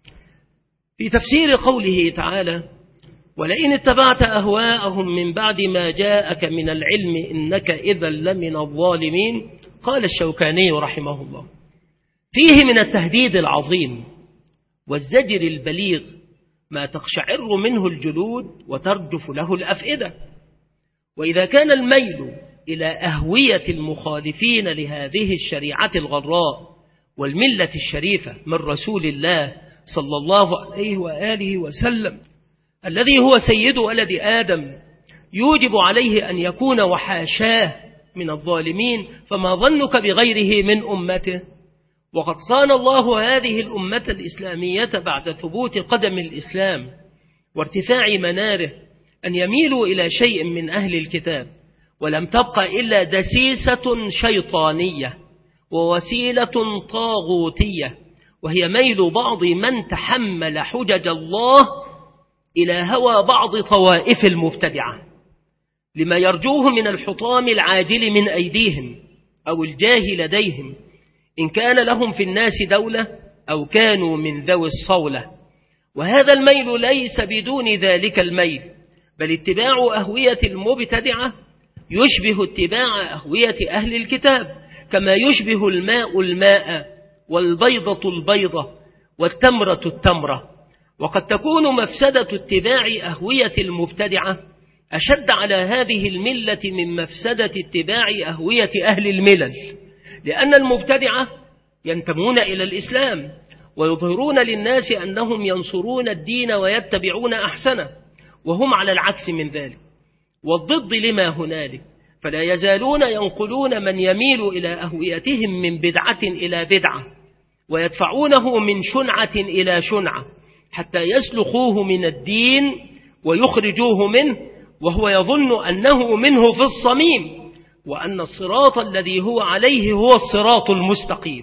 في تفسير قوله تعالى: ولئن اتبعت أهواءهم من بعد ما جاءك من العلم إنك إذا لمن الظالمين. قال الشوكاني رحمه الله: فيه من التهديد العظيم والزجر البليغ ما تقشعر منه الجلود وترجف له الأفئدة. وإذا كان الميل إلى أهوية المخالفين لهذه الشريعة الغراء والملة الشريفة من رسول الله صلى الله عليه وآله وسلم الذي هو سيد ولد آدم يوجب عليه أن يكون وحاشاه من الظالمين، فما ظنك بغيره من أمته؟ وقد صان الله هذه الأمة الإسلامية بعد ثبوت قدم الإسلام وارتفاع مناره أن يميلوا إلى شيء من أهل الكتاب، ولم تبقى إلا دسيسة شيطانية ووسيلة طاغوتية، وهي ميل بعض من تحمل حجج الله إلى هوى بعض طوائف المبتدعة لما يرجوه من الحطام العاجل من أيديهم أو الجاه لديهم، إن كان لهم في الناس دولة أو كانوا من ذوي الصولة. وهذا الميل ليس بدون ذلك الميل، بل اتباع أهوية المبتدعة يشبه اتباع أهوية أهل الكتاب، كما يشبه الماء الماء والبيضة البيضة والتمرة التمرة. وقد تكون مفسدة اتباع أهوية المبتدعة أشد على هذه الملة من مفسدة اتباع أهوية أهل الملل، لأن المبتدعة ينتمون إلى الإسلام ويظهرون للناس أنهم ينصرون الدين ويتبعون أحسنه، وهم على العكس من ذلك والضد لما هنالك، فلا يزالون ينقلون من يميل إلى أهويتهم من بدعة إلى بدعة ويدفعونه من شنعة إلى شنعة حتى يسلخوه من الدين ويخرجوه منه، وهو يظن أنه منه في الصميم، وأن الصراط الذي هو عليه هو الصراط المستقيم.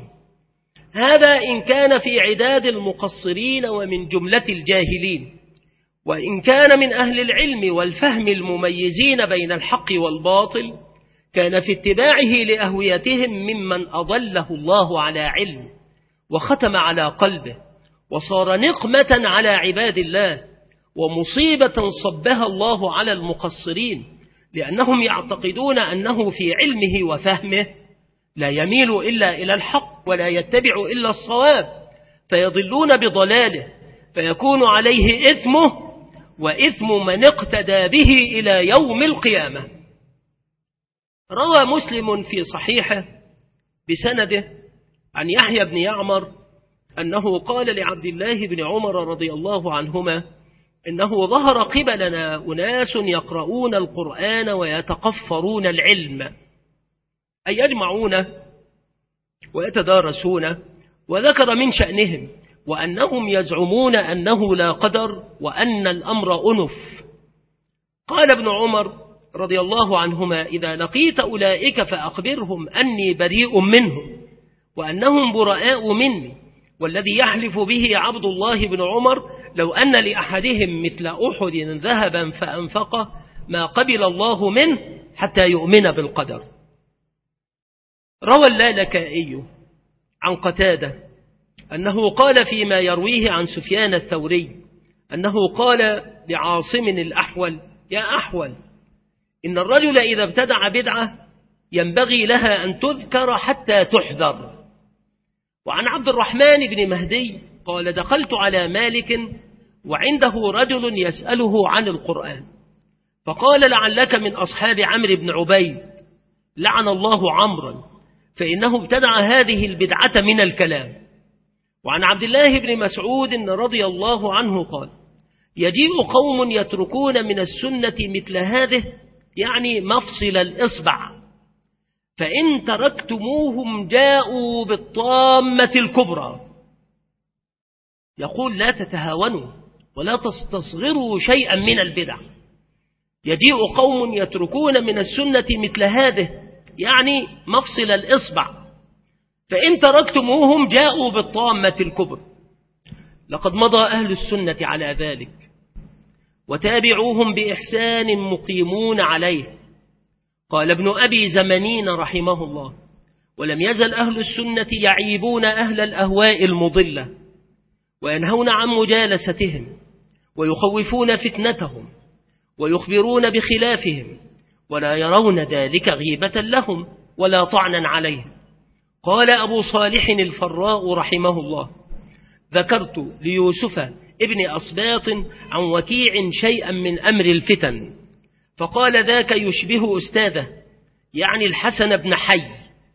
هذا إن كان في عداد المقصرين ومن جملة الجاهلين، وإن كان من أهل العلم والفهم المميزين بين الحق والباطل كان في اتباعه لأهويتهم ممن أضله الله على علم وختم على قلبه، وصار نقمة على عباد الله ومصيبة صبها الله على المقصرين، لأنهم يعتقدون أنه في علمه وفهمه لا يميل إلا إلى الحق ولا يتبع إلا الصواب، فيضلون بضلاله فيكون عليه إثمه وإثم من اقتدى به إلى يوم القيامة. روى مسلم في صحيحه بسنده عن يحيى بن يعمر أنه قال لعبد الله بن عمر رضي الله عنهما: إنه ظهر قبلنا أناس يقرؤون القرآن ويتقفرون العلم، أي يجمعون ويتدارسون، وذكر من شأنهم وأنهم يزعمون أنه لا قدر وأن الأمر أنف. قال ابن عمر رضي الله عنهما: إذا لقيت أولئك فأخبرهم أني بريء منهم وأنهم براء مني، والذي يحلف به عبد الله بن عمر لو أن لأحدهم مثل أحد ذهبا فأنفقه ما قبل الله منه حتى يؤمن بالقدر. روى اللالكائي عن قتادة أنه قال فيما يرويه عن سفيان الثوري أنه قال لعاصم الأحول: يا أحول، إن الرجل إذا ابتدع بدعة ينبغي لها أن تذكر حتى تحذر. وعن عبد الرحمن بن مهدي قال: دخلت على مالك وعنده رجل يسأله عن القرآن، فقال: لعلك من أصحاب عمرو بن عبيد، لعن الله عمرا، فإنه ابتدع هذه البدعة من الكلام. وعن عبد الله بن مسعود رضي الله عنه قال: يجيء قوم يتركون من السنة مثل هذه، يعني مفصل الإصبع، فإن تركتموهم جاءوا بالطامة الكبرى. يقول: لا تتهاونوا ولا تستصغروا شيئا من البدع. يجيء قوم يتركون من السنة مثل هذه، يعني مفصل الإصبع، فإن تركتموهم جاءوا بالطامة الكبرى. لقد مضى أهل السنة على ذلك وتابعوهم بإحسان مقيمون عليه. قال ابن أبي زمنين رحمه الله: ولم يزل أهل السنة يعيبون أهل الأهواء المضلة وينهون عن مجالستهم ويخوفون فتنتهم ويخبرون بخلافهم، ولا يرون ذلك غيبة لهم، ولا طعنا عليهم. قال أبو صالح الفراء رحمه الله: ذكرت ليوسف ابن أصباط عن وكيع شيئا من أمر الفتن، فقال: ذاك يشبه أستاذه، يعني الحسن بن حي.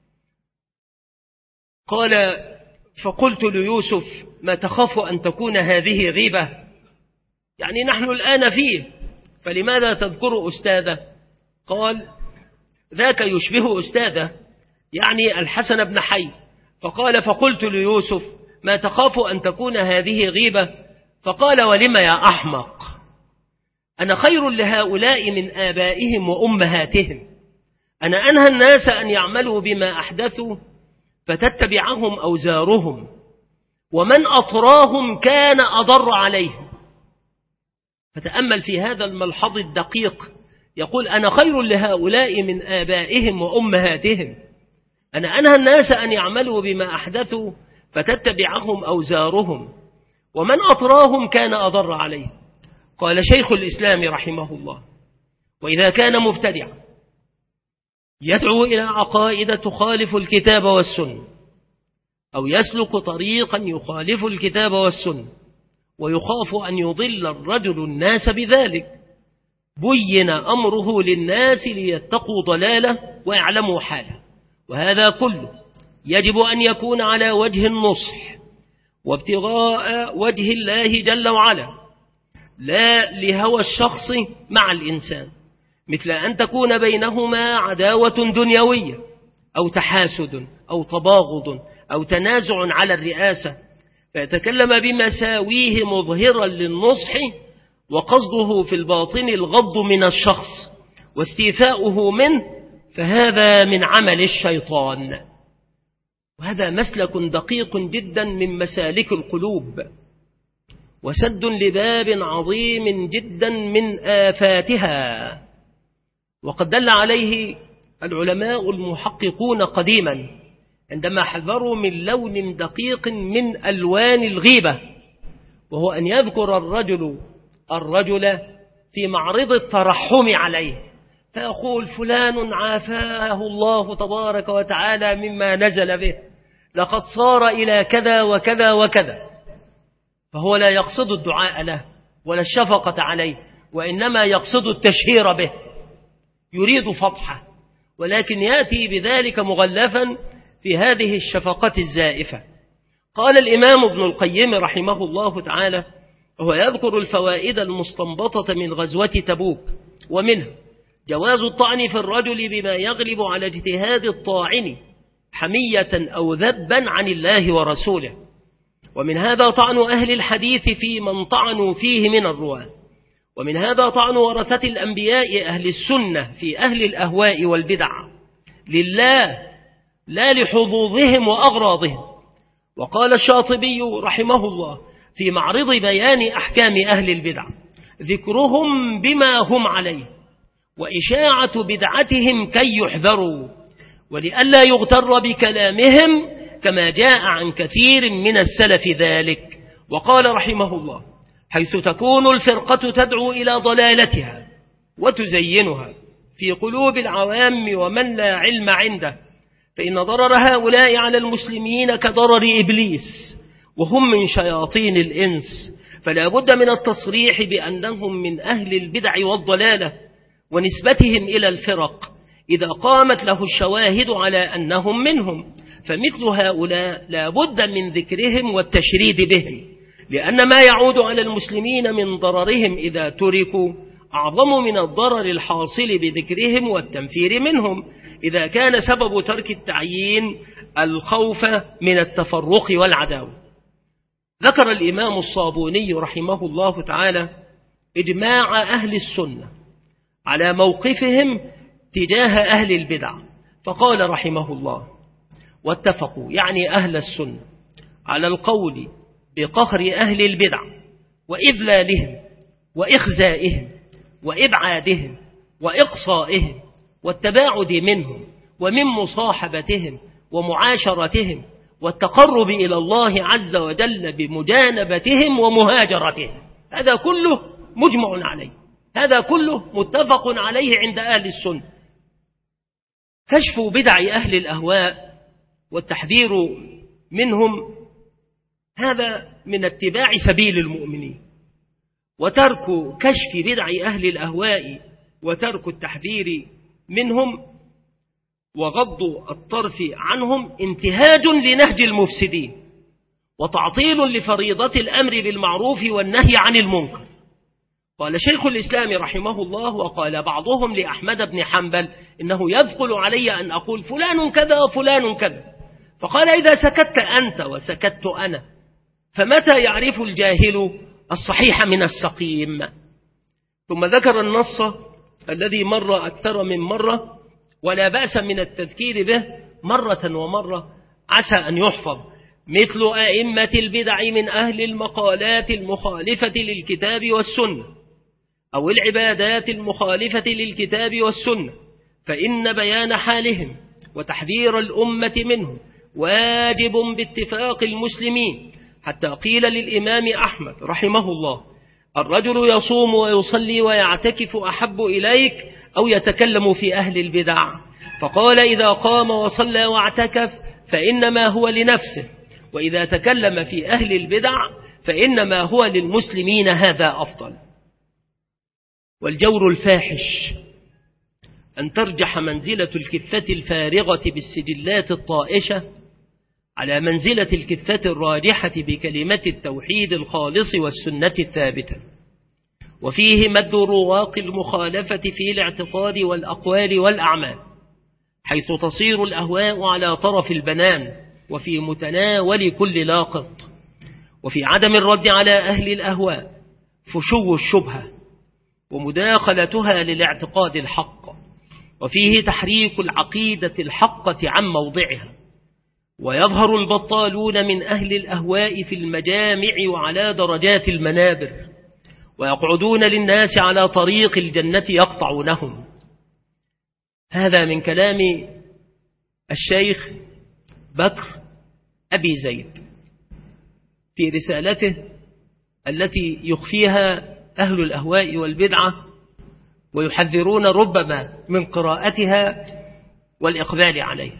قال: فقلت ليوسف: ما تخاف أن تكون هذه غيبة؟ يعني نحن الآن فيه، فلماذا تذكر أستاذه؟ قال: ذاك يشبه أستاذه، يعني الحسن بن حي. فقال: فقلت ليوسف: ما تخاف أن تكون هذه غيبة؟ فقال: ولم يا أحمق؟ أنا خير لهؤلاء من آبائهم وأمهاتهم. أنا أنهى الناس أن يعملوا بما أحدثوا فتتبعهم أوزارهم، ومن أطراهم كان أضر عليهم. فتأمل في هذا الملحظ الدقيق، يقول: أنا خير لهؤلاء من آبائهم وأمهاتهم. أنا أنهى الناس أن يعملوا بما أحدثوا فتتبعهم أوزارهم، ومن أطراهم كان أضر عليه. قال شيخ الإسلام رحمه الله: وإذا كان مبتدعا يدعو إلى عقائد تخالف الكتاب والسنة، أو يسلك طريقا يخالف الكتاب والسنة، ويخاف أن يضل الرجل الناس بذلك، بين أمره للناس ليتقوا ضلاله ويعلموا حاله. وهذا كله يجب أن يكون على وجه النصح وابتغاء وجه الله جل وعلا، لا لهوى الشخص مع الإنسان، مثل أن تكون بينهما عداوة دنيوية أو تحاسد أو تباغض أو تنازع على الرئاسة، فيتكلم بمساويه مظهرا للنصح، وقصده في الباطن الغض من الشخص واستيفاؤه منه، فهذا من عمل الشيطان. وهذا مسلك دقيق جدا من مسالك القلوب، وسد لباب عظيم جدا من آفاتها، وقد دل عليه العلماء المحققون قديما عندما حذروا من لون دقيق من ألوان الغيبة، وهو أن يذكر الرجل الرجل في معرض الترحم عليه، فيقول: فلان عافاه الله تبارك وتعالى مما نزل به، لقد صار إلى كذا وكذا وكذا، فهو لا يقصد الدعاء له ولا الشفقة عليه، وإنما يقصد التشهير به، يريد فضحه، ولكن يأتي بذلك مغلفا في هذه الشفقة الزائفة. قال الإمام ابن القيم رحمه الله تعالى، وهو يذكر الفوائد المستنبطة من غزوة تبوك، ومنها جواز الطعن في الرجل بما يغلب على اجتهاد الطاعن حمية أو ذبا عن الله ورسوله، ومن هذا طعن أهل الحديث في من طعنوا فيه من الرواة، ومن هذا طعن ورثة الأنبياء أهل السنة في أهل الأهواء والبدع لله لا لحظوظهم وأغراضهم. وقال الشاطبي رحمه الله في معرض بيان أحكام أهل البدع: ذكرهم بما هم عليه، وإشاعة بدعتهم كي يحذروا، ولئلا يغتر بكلامهم كما جاء عن كثير من السلف ذلك. وقال رحمه الله: حيث تكون الفرقة تدعو إلى ضلالتها وتزينها في قلوب العوام ومن لا علم عنده، فإن ضرر هؤلاء على المسلمين كضرر إبليس، وهم من شياطين الإنس، فلا بد من التصريح بأنهم من أهل البدع والضلالة ونسبتهم إلى الفرق إذا قامت له الشواهد على أنهم منهم، فمثل هؤلاء لا بد من ذكرهم والتشريد بهم، لأن ما يعود على المسلمين من ضررهم إذا تركوا أعظم من الضرر الحاصل بذكرهم والتنفير منهم، إذا كان سبب ترك التعيين الخوف من التفرق والعداوة. ذكر الإمام الصابوني رحمه الله تعالى إجماع أهل السنة على موقفهم تجاه أهل البدع، فقال رحمه الله: واتفقوا، يعني أهل السنة، على القول بقهر أهل البدع وإذلالهم وإخزائهم وإبعادهم وإقصائهم والتباعد منهم ومن مصاحبتهم ومعاشرتهم والتقرب إلى الله عز وجل بمجانبتهم ومهاجرتهم. هذا كله مجمع عليه، هذا كله متفق عليه عند أهل السنة. كشف بدع أهل الأهواء والتحذير منهم هذا من اتباع سبيل المؤمنين، وترك كشف بدع أهل الأهواء وترك التحذير منهم وغض الطرف عنهم انتهاج لنهج المفسدين وتعطيل لفريضة الأمر بالمعروف والنهي عن المنكر. قال شيخ الإسلام رحمه الله: وقال بعضهم لأحمد بن حنبل: إنه يثقل علي أن أقول فلان كذا وفلان كذا، فقال: إذا سكت أنت وسكت أنا فمتى يعرف الجاهل الصحيح من السقيم؟ ثم ذكر النص الذي مر أكثر من مرة، ولا بأس من التذكير به مرة ومرة عسى أن يحفظ، مثل أئمة البدع من أهل المقالات المخالفة للكتاب والسنة أو العبادات المخالفة للكتاب والسنة، فإن بيان حالهم وتحذير الأمة منهم واجب باتفاق المسلمين، حتى قيل للإمام أحمد رحمه الله: الرجل يصوم ويصلي ويعتكف أحب إليك أو يتكلم في أهل البدع؟ فقال: إذا قام وصلى واعتكف فإنما هو لنفسه، وإذا تكلم في أهل البدع فإنما هو للمسلمين، هذا أفضل. والجور الفاحش أن ترجح منزلة الكفة الفارغة بالسجلات الطائشة على منزلة الكفة الراجحة بكلمة التوحيد الخالص والسنة الثابتة، وفيه مد رواق المخالفة في الاعتقاد والأقوال والأعمال، حيث تصير الأهواء على طرف البنان وفي متناول كل لاقط، وفي عدم الرد على أهل الأهواء فشو الشبهة ومداخلتها للاعتقاد الحق، وفيه تحريك العقيدة الحقة عن موضعها، ويظهر البطالون من أهل الأهواء في المجامع وعلى درجات المنابر، ويقعدون للناس على طريق الجنة يقطعونهم. هذا من كلام الشيخ بكر أبي زيد في رسالته التي يخفيها أهل الأهواء والبدعة ويحذرون ربما من قراءتها والإقبال عليها،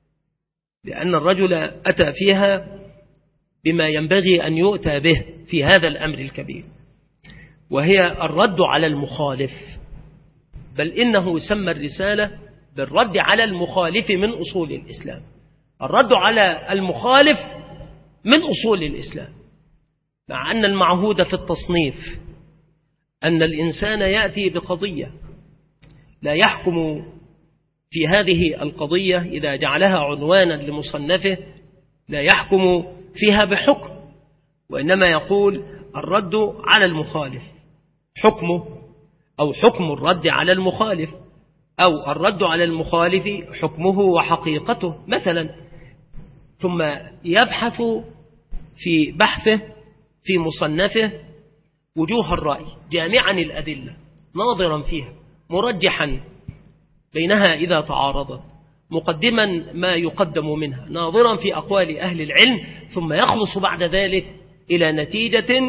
لأن الرجل أتى فيها بما ينبغي أن يؤتى به في هذا الأمر الكبير، وهي الرد على المخالف، بل إنه سمى الرسالة بالرد على المخالف من أصول الإسلام. الرد على المخالف من أصول الإسلام، مع أن المعهود في التصنيف أن الإنسان يأتي بقضية لا يحكم في هذه القضية إذا جعلها عنوانا لمصنفه، لا يحكم فيها بحكم، وإنما يقول الرد على المخالف حكمه، أو حكم الرد على المخالف، أو الرد على المخالف حكمه وحقيقته مثلا، ثم يبحث في بحثه في مصنفه وجوه الرأي جامعا الأدلة ناظرا فيها مرجحا بينها إذا تعارضت، مقدما ما يقدم منها، ناظرا في أقوال أهل العلم، ثم يخلص بعد ذلك إلى نتيجة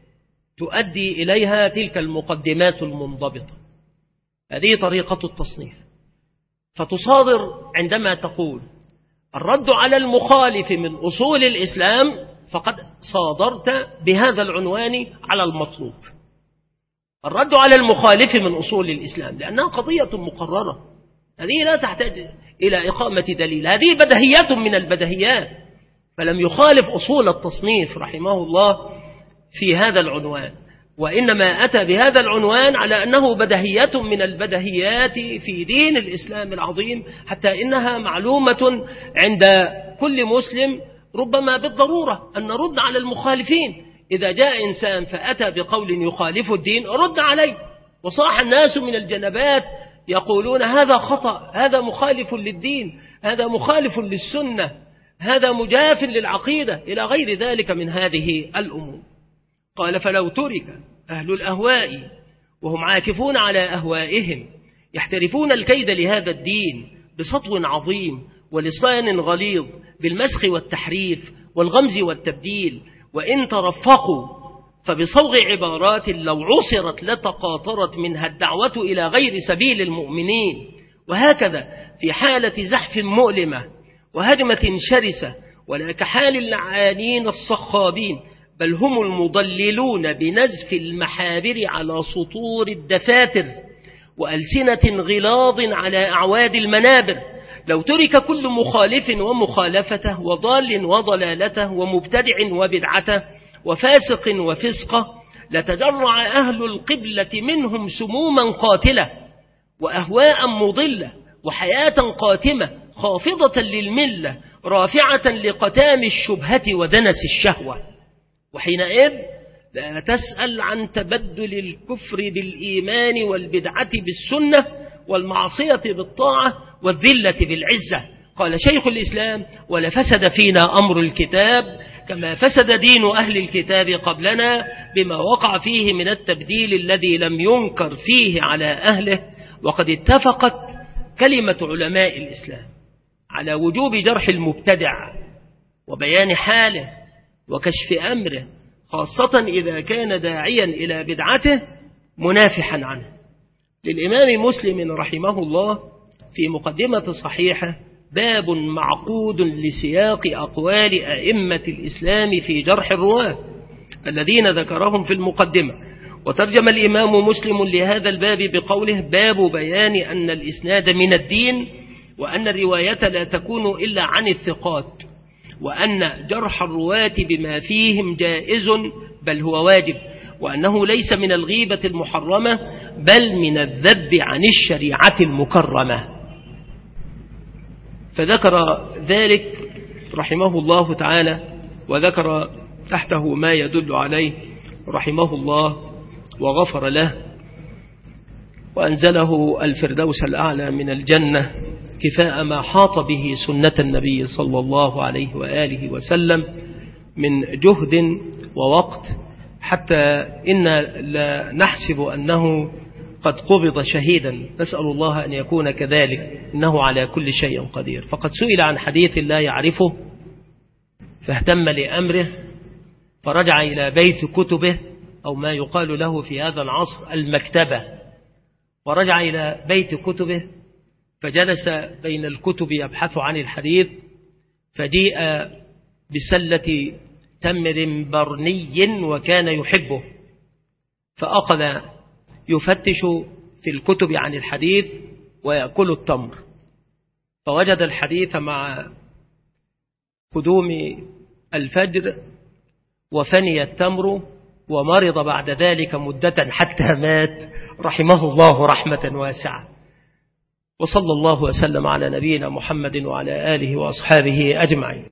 تؤدي إليها تلك المقدمات المنضبطة. هذه طريقة التصنيف. فتصادر عندما تقول الرد على المخالف من أصول الإسلام فقد صادرت بهذا العنوان على المطلوب. الرد على المخالف من أصول الإسلام لأنها قضية مقررة، هذه لا تحتاج إلى إقامة دليل، هذه بدهيات من البدهيات، فلم يخالف أصول التصنيف رحمه الله في هذا العنوان، وإنما أتى بهذا العنوان على أنه بدهية من البدهيات في دين الإسلام العظيم، حتى إنها معلومة عند كل مسلم ربما بالضرورة أن نرد على المخالفين. إذا جاء إنسان فأتى بقول يخالف الدين رد عليه، وصاح الناس من الجنبات يقولون هذا خطأ، هذا مخالف للدين، هذا مخالف للسنة، هذا مجاف للعقيدة، إلى غير ذلك من هذه الأمور. قال فلو ترك أهل الأهواء وهم عاكفون على أهوائهم يحترفون الكيد لهذا الدين بسطو عظيم ولسان غليظ بالمسخ والتحريف والغمز والتبديل، وإن ترفقوا فبصوغ عبارات لو عصرت لتقاطرت منها الدعوة إلى غير سبيل المؤمنين، وهكذا في حالة زحف مؤلمة وهدمة شرسة، ولا كحال اللعانين الصخابين، بل هم المضللون بنزف المحابر على سطور الدفاتر وألسنة غلاظ على أعواد المنابر. لو ترك كل مخالف ومخالفته وضال وضلالته ومبتدع وبدعته وفاسق وفسقه لتجرع أهل القبلة منهم سموما قاتلة وأهواء مضلة وحياة قاتمة خافضة للملة رافعة لقتام الشبهة ودنس الشهوة. وحينئذ لا تسأل عن تبدل الكفر بالإيمان والبدعة بالسنة والمعصية بالطاعة والذلة بالعزة. قال شيخ الإسلام: ولفسد فينا أمر الكتاب كما فسد دين أهل الكتاب قبلنا بما وقع فيه من التبديل الذي لم ينكر فيه على أهله. وقد اتفقت كلمة علماء الإسلام على وجوب جرح المبتدع وبيان حاله وكشف أمره، خاصة إذا كان داعيا إلى بدعته منافحا عنه. للإمام مسلم رحمه الله في مقدمة صحيحة باب معقود لسياق أقوال أئمة الإسلام في جرح الرواة الذين ذكرهم في المقدمة. وترجم الإمام مسلم لهذا الباب بقوله: باب بيان أن الإسناد من الدين، وأن الرواية لا تكون إلا عن الثقات، وأن جرح الرواة بما فيهم جائز بل هو واجب، وأنه ليس من الغيبة المحرمة بل من الذب عن الشريعة المكرمة. فذكر ذلك رحمه الله تعالى، وذكر تحته ما يدل عليه رحمه الله وغفر له، وأنزله الفردوس الأعلى من الجنة كفاء ما حاط به سنة النبي صلى الله عليه وآله وسلم من جهد ووقت، حتى إن لا نحسب أنه قد قبض شهيدا، نسأل الله أن يكون كذلك، إنه على كل شيء قدير. فقد سئل عن حديث لا يعرفه فاهتم لأمره، فرجع إلى بيت كتبه أو ما يقال له في هذا العصر المكتبة، ورجع إلى بيت كتبه فجلس بين الكتب يبحث عن الحديث، فجيء بسلة تمر برني وكان يحبه، فأخذ يفتش في الكتب عن الحديث ويأكل التمر، فوجد الحديث مع قدوم الفجر وفني التمر، ومرض بعد ذلك مدة حتى مات رحمه الله رحمة واسعة. وصلى الله وسلم على نبينا محمد وعلى آله وأصحابه أجمعين.